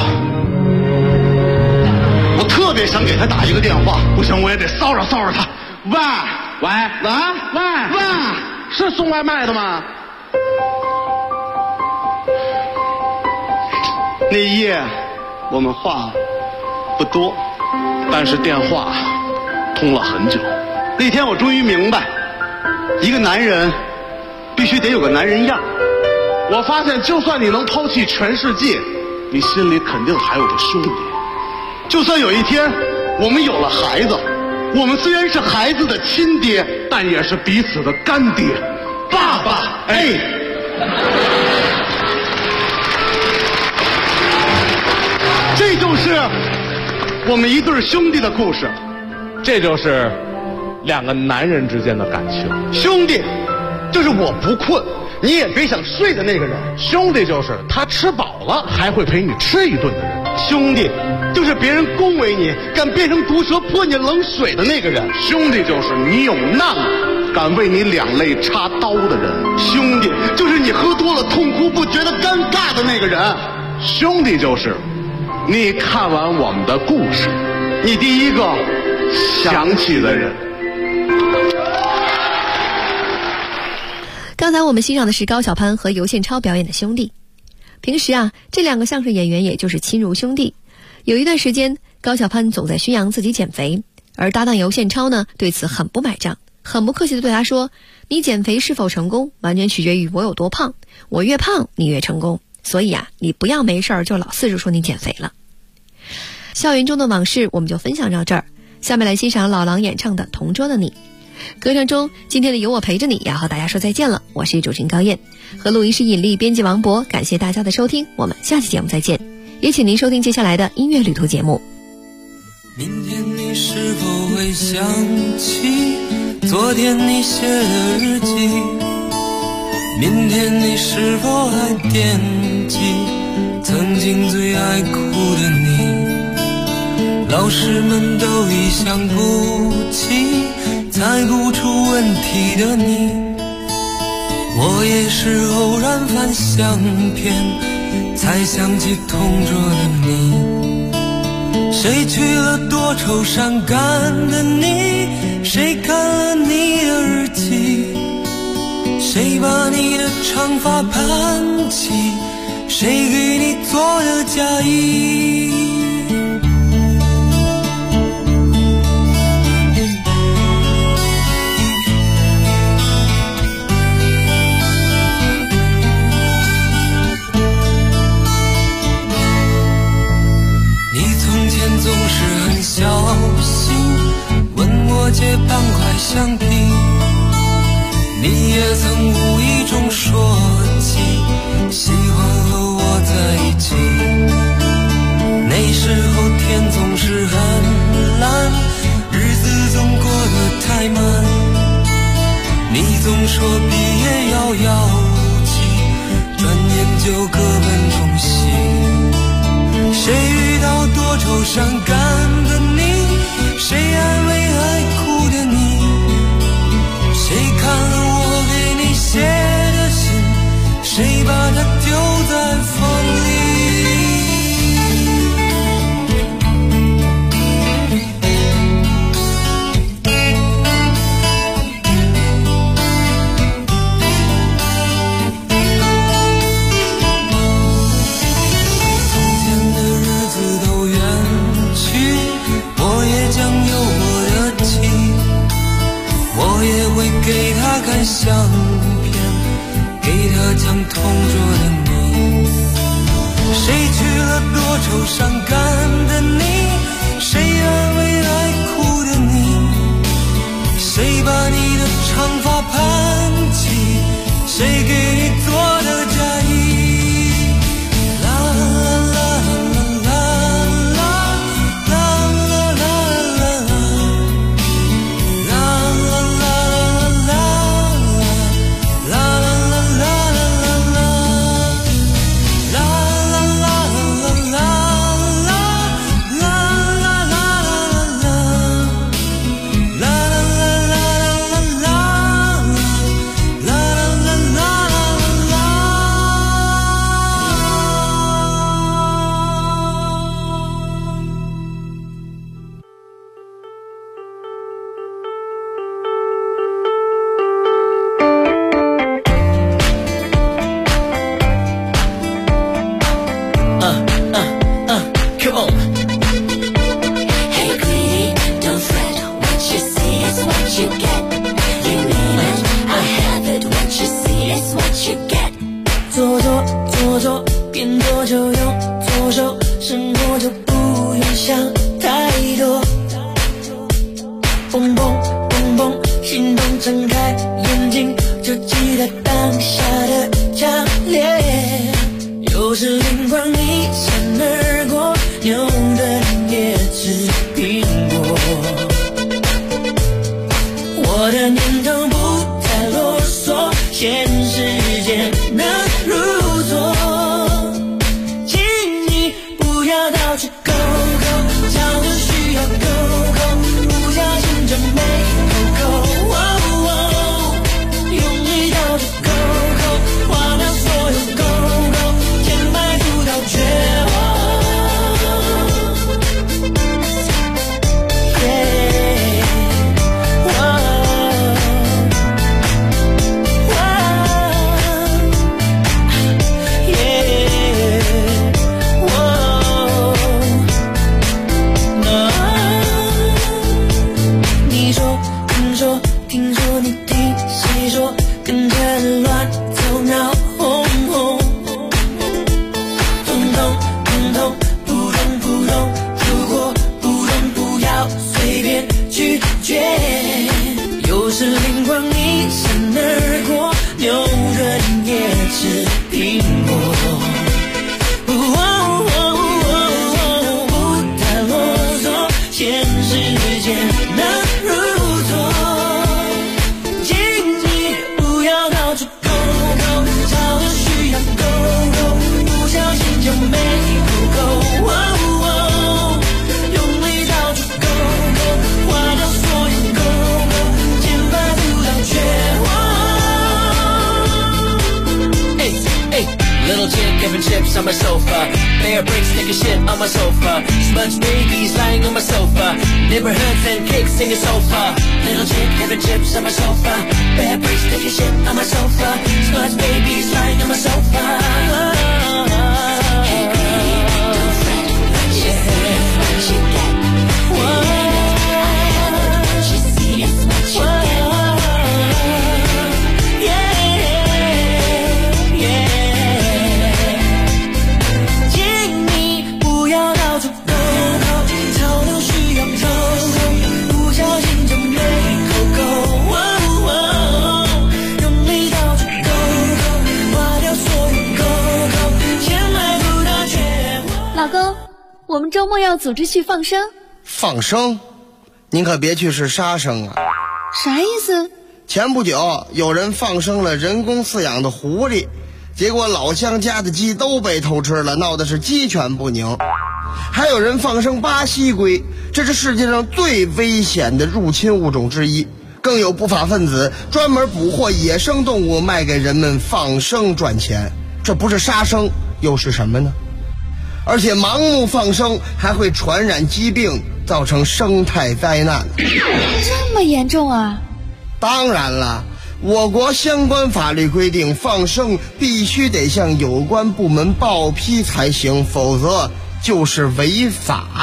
我特别想给他打一个电话， 不行我也得骚扰他。喂，是送外卖的吗？ 那一夜我们话不多， 但是电话通了很久。 那天我终于明白，一个男人必须得有个男人样。 我发现就算你能抛弃全世界，你心里肯定还有个兄弟。 就算有一天我们有了孩子，我们虽然是孩子的亲爹， 但也是彼此的干爹。 爸爸，哎，这就是我们一对兄弟的故事。 这就是两个男人之间的感情。 兄弟就是我不困你也别想睡的那个人。 兄弟就是他吃饱了还会陪你吃一顿的人。 兄弟就是别人恭维你敢变成毒蛇泼你冷水的那个人。 兄弟就是你有难了敢为你两肋插刀的人。 兄弟就是你喝多了痛哭不觉得尴尬的那个人。 兄弟就是你看完我们的故事， 你第一个想起的人。 刚才我们欣赏的是高晓攀和尤宪超表演的兄弟。平时啊，这两个相声演员也就是亲如兄弟。有一段时间，高晓攀总在宣扬自己减肥，而搭档尤宪超呢对此很不买账，很不客气地对他说：“你减肥是否成功，完全取决于我有多胖，我越胖你越成功。所以啊，你不要没事儿就老四处说你减肥了。”校园中的往事我们就分享到这儿，下面来欣赏老狼演唱的《同桌的你》。歌唱中，今天的有我陪着你要和大家说再见了，我是主持人高燕，和录音师尹丽，编辑王博，感谢大家的收听，我们下期节目再见，也请您收听接下来的音乐旅途节目。 明天你是否会想起昨天你写的日记？明天你是否还惦记曾经最爱哭的你？老师们都已想不起猜不出问题的你，我也是偶然翻相片才想起同桌的你。谁去了多愁善感的你？谁看了你的日记？谁把你的长发盘起？谁给你做的嫁衣？ 可曾无意中说起喜欢和我在一起？那时候天总是很蓝，日子总过得太慢，你总说毕业遥遥无期，转眼就各奔东西。谁遇到多愁善感的你？谁安慰爱哭的你？谁看了我给你写的信？谁把它丢在风里？给他看相片，给他讲同桌的你。谁娶了多愁善感的你？谁安慰爱哭的你？谁把你的长发盘起？谁给你做的嫁衣？ On my sofa, bear bricks, take a shit on my sofa. Smudge babies lying on my sofa. Neighborhoods and cakes singing sofa. Little chick having chips on my sofa. Bear bricks, take a shit on my sofa. Smudge babies lying on my sofa. Hey, don't fret, what you see is what you get. What you see is what you get. 我们周末要组织去放生。 放生？您可别去是杀生啊。 啥意思？ 前不久有人放生了人工饲养的狐狸，结果老乡家的鸡都被偷吃了，闹的是鸡犬不宁。还有人放生巴西龟，这是世界上最危险的入侵物种之一。更有不法分子专门捕获野生动物卖给人们放生赚钱，这不是杀生又是什么呢？而且盲目放生还会传染疾病，造成生态灾难。 这么严重啊？ 当然了，我国相关法律规定，放生必须得向有关部门报批才行，否则就是违法。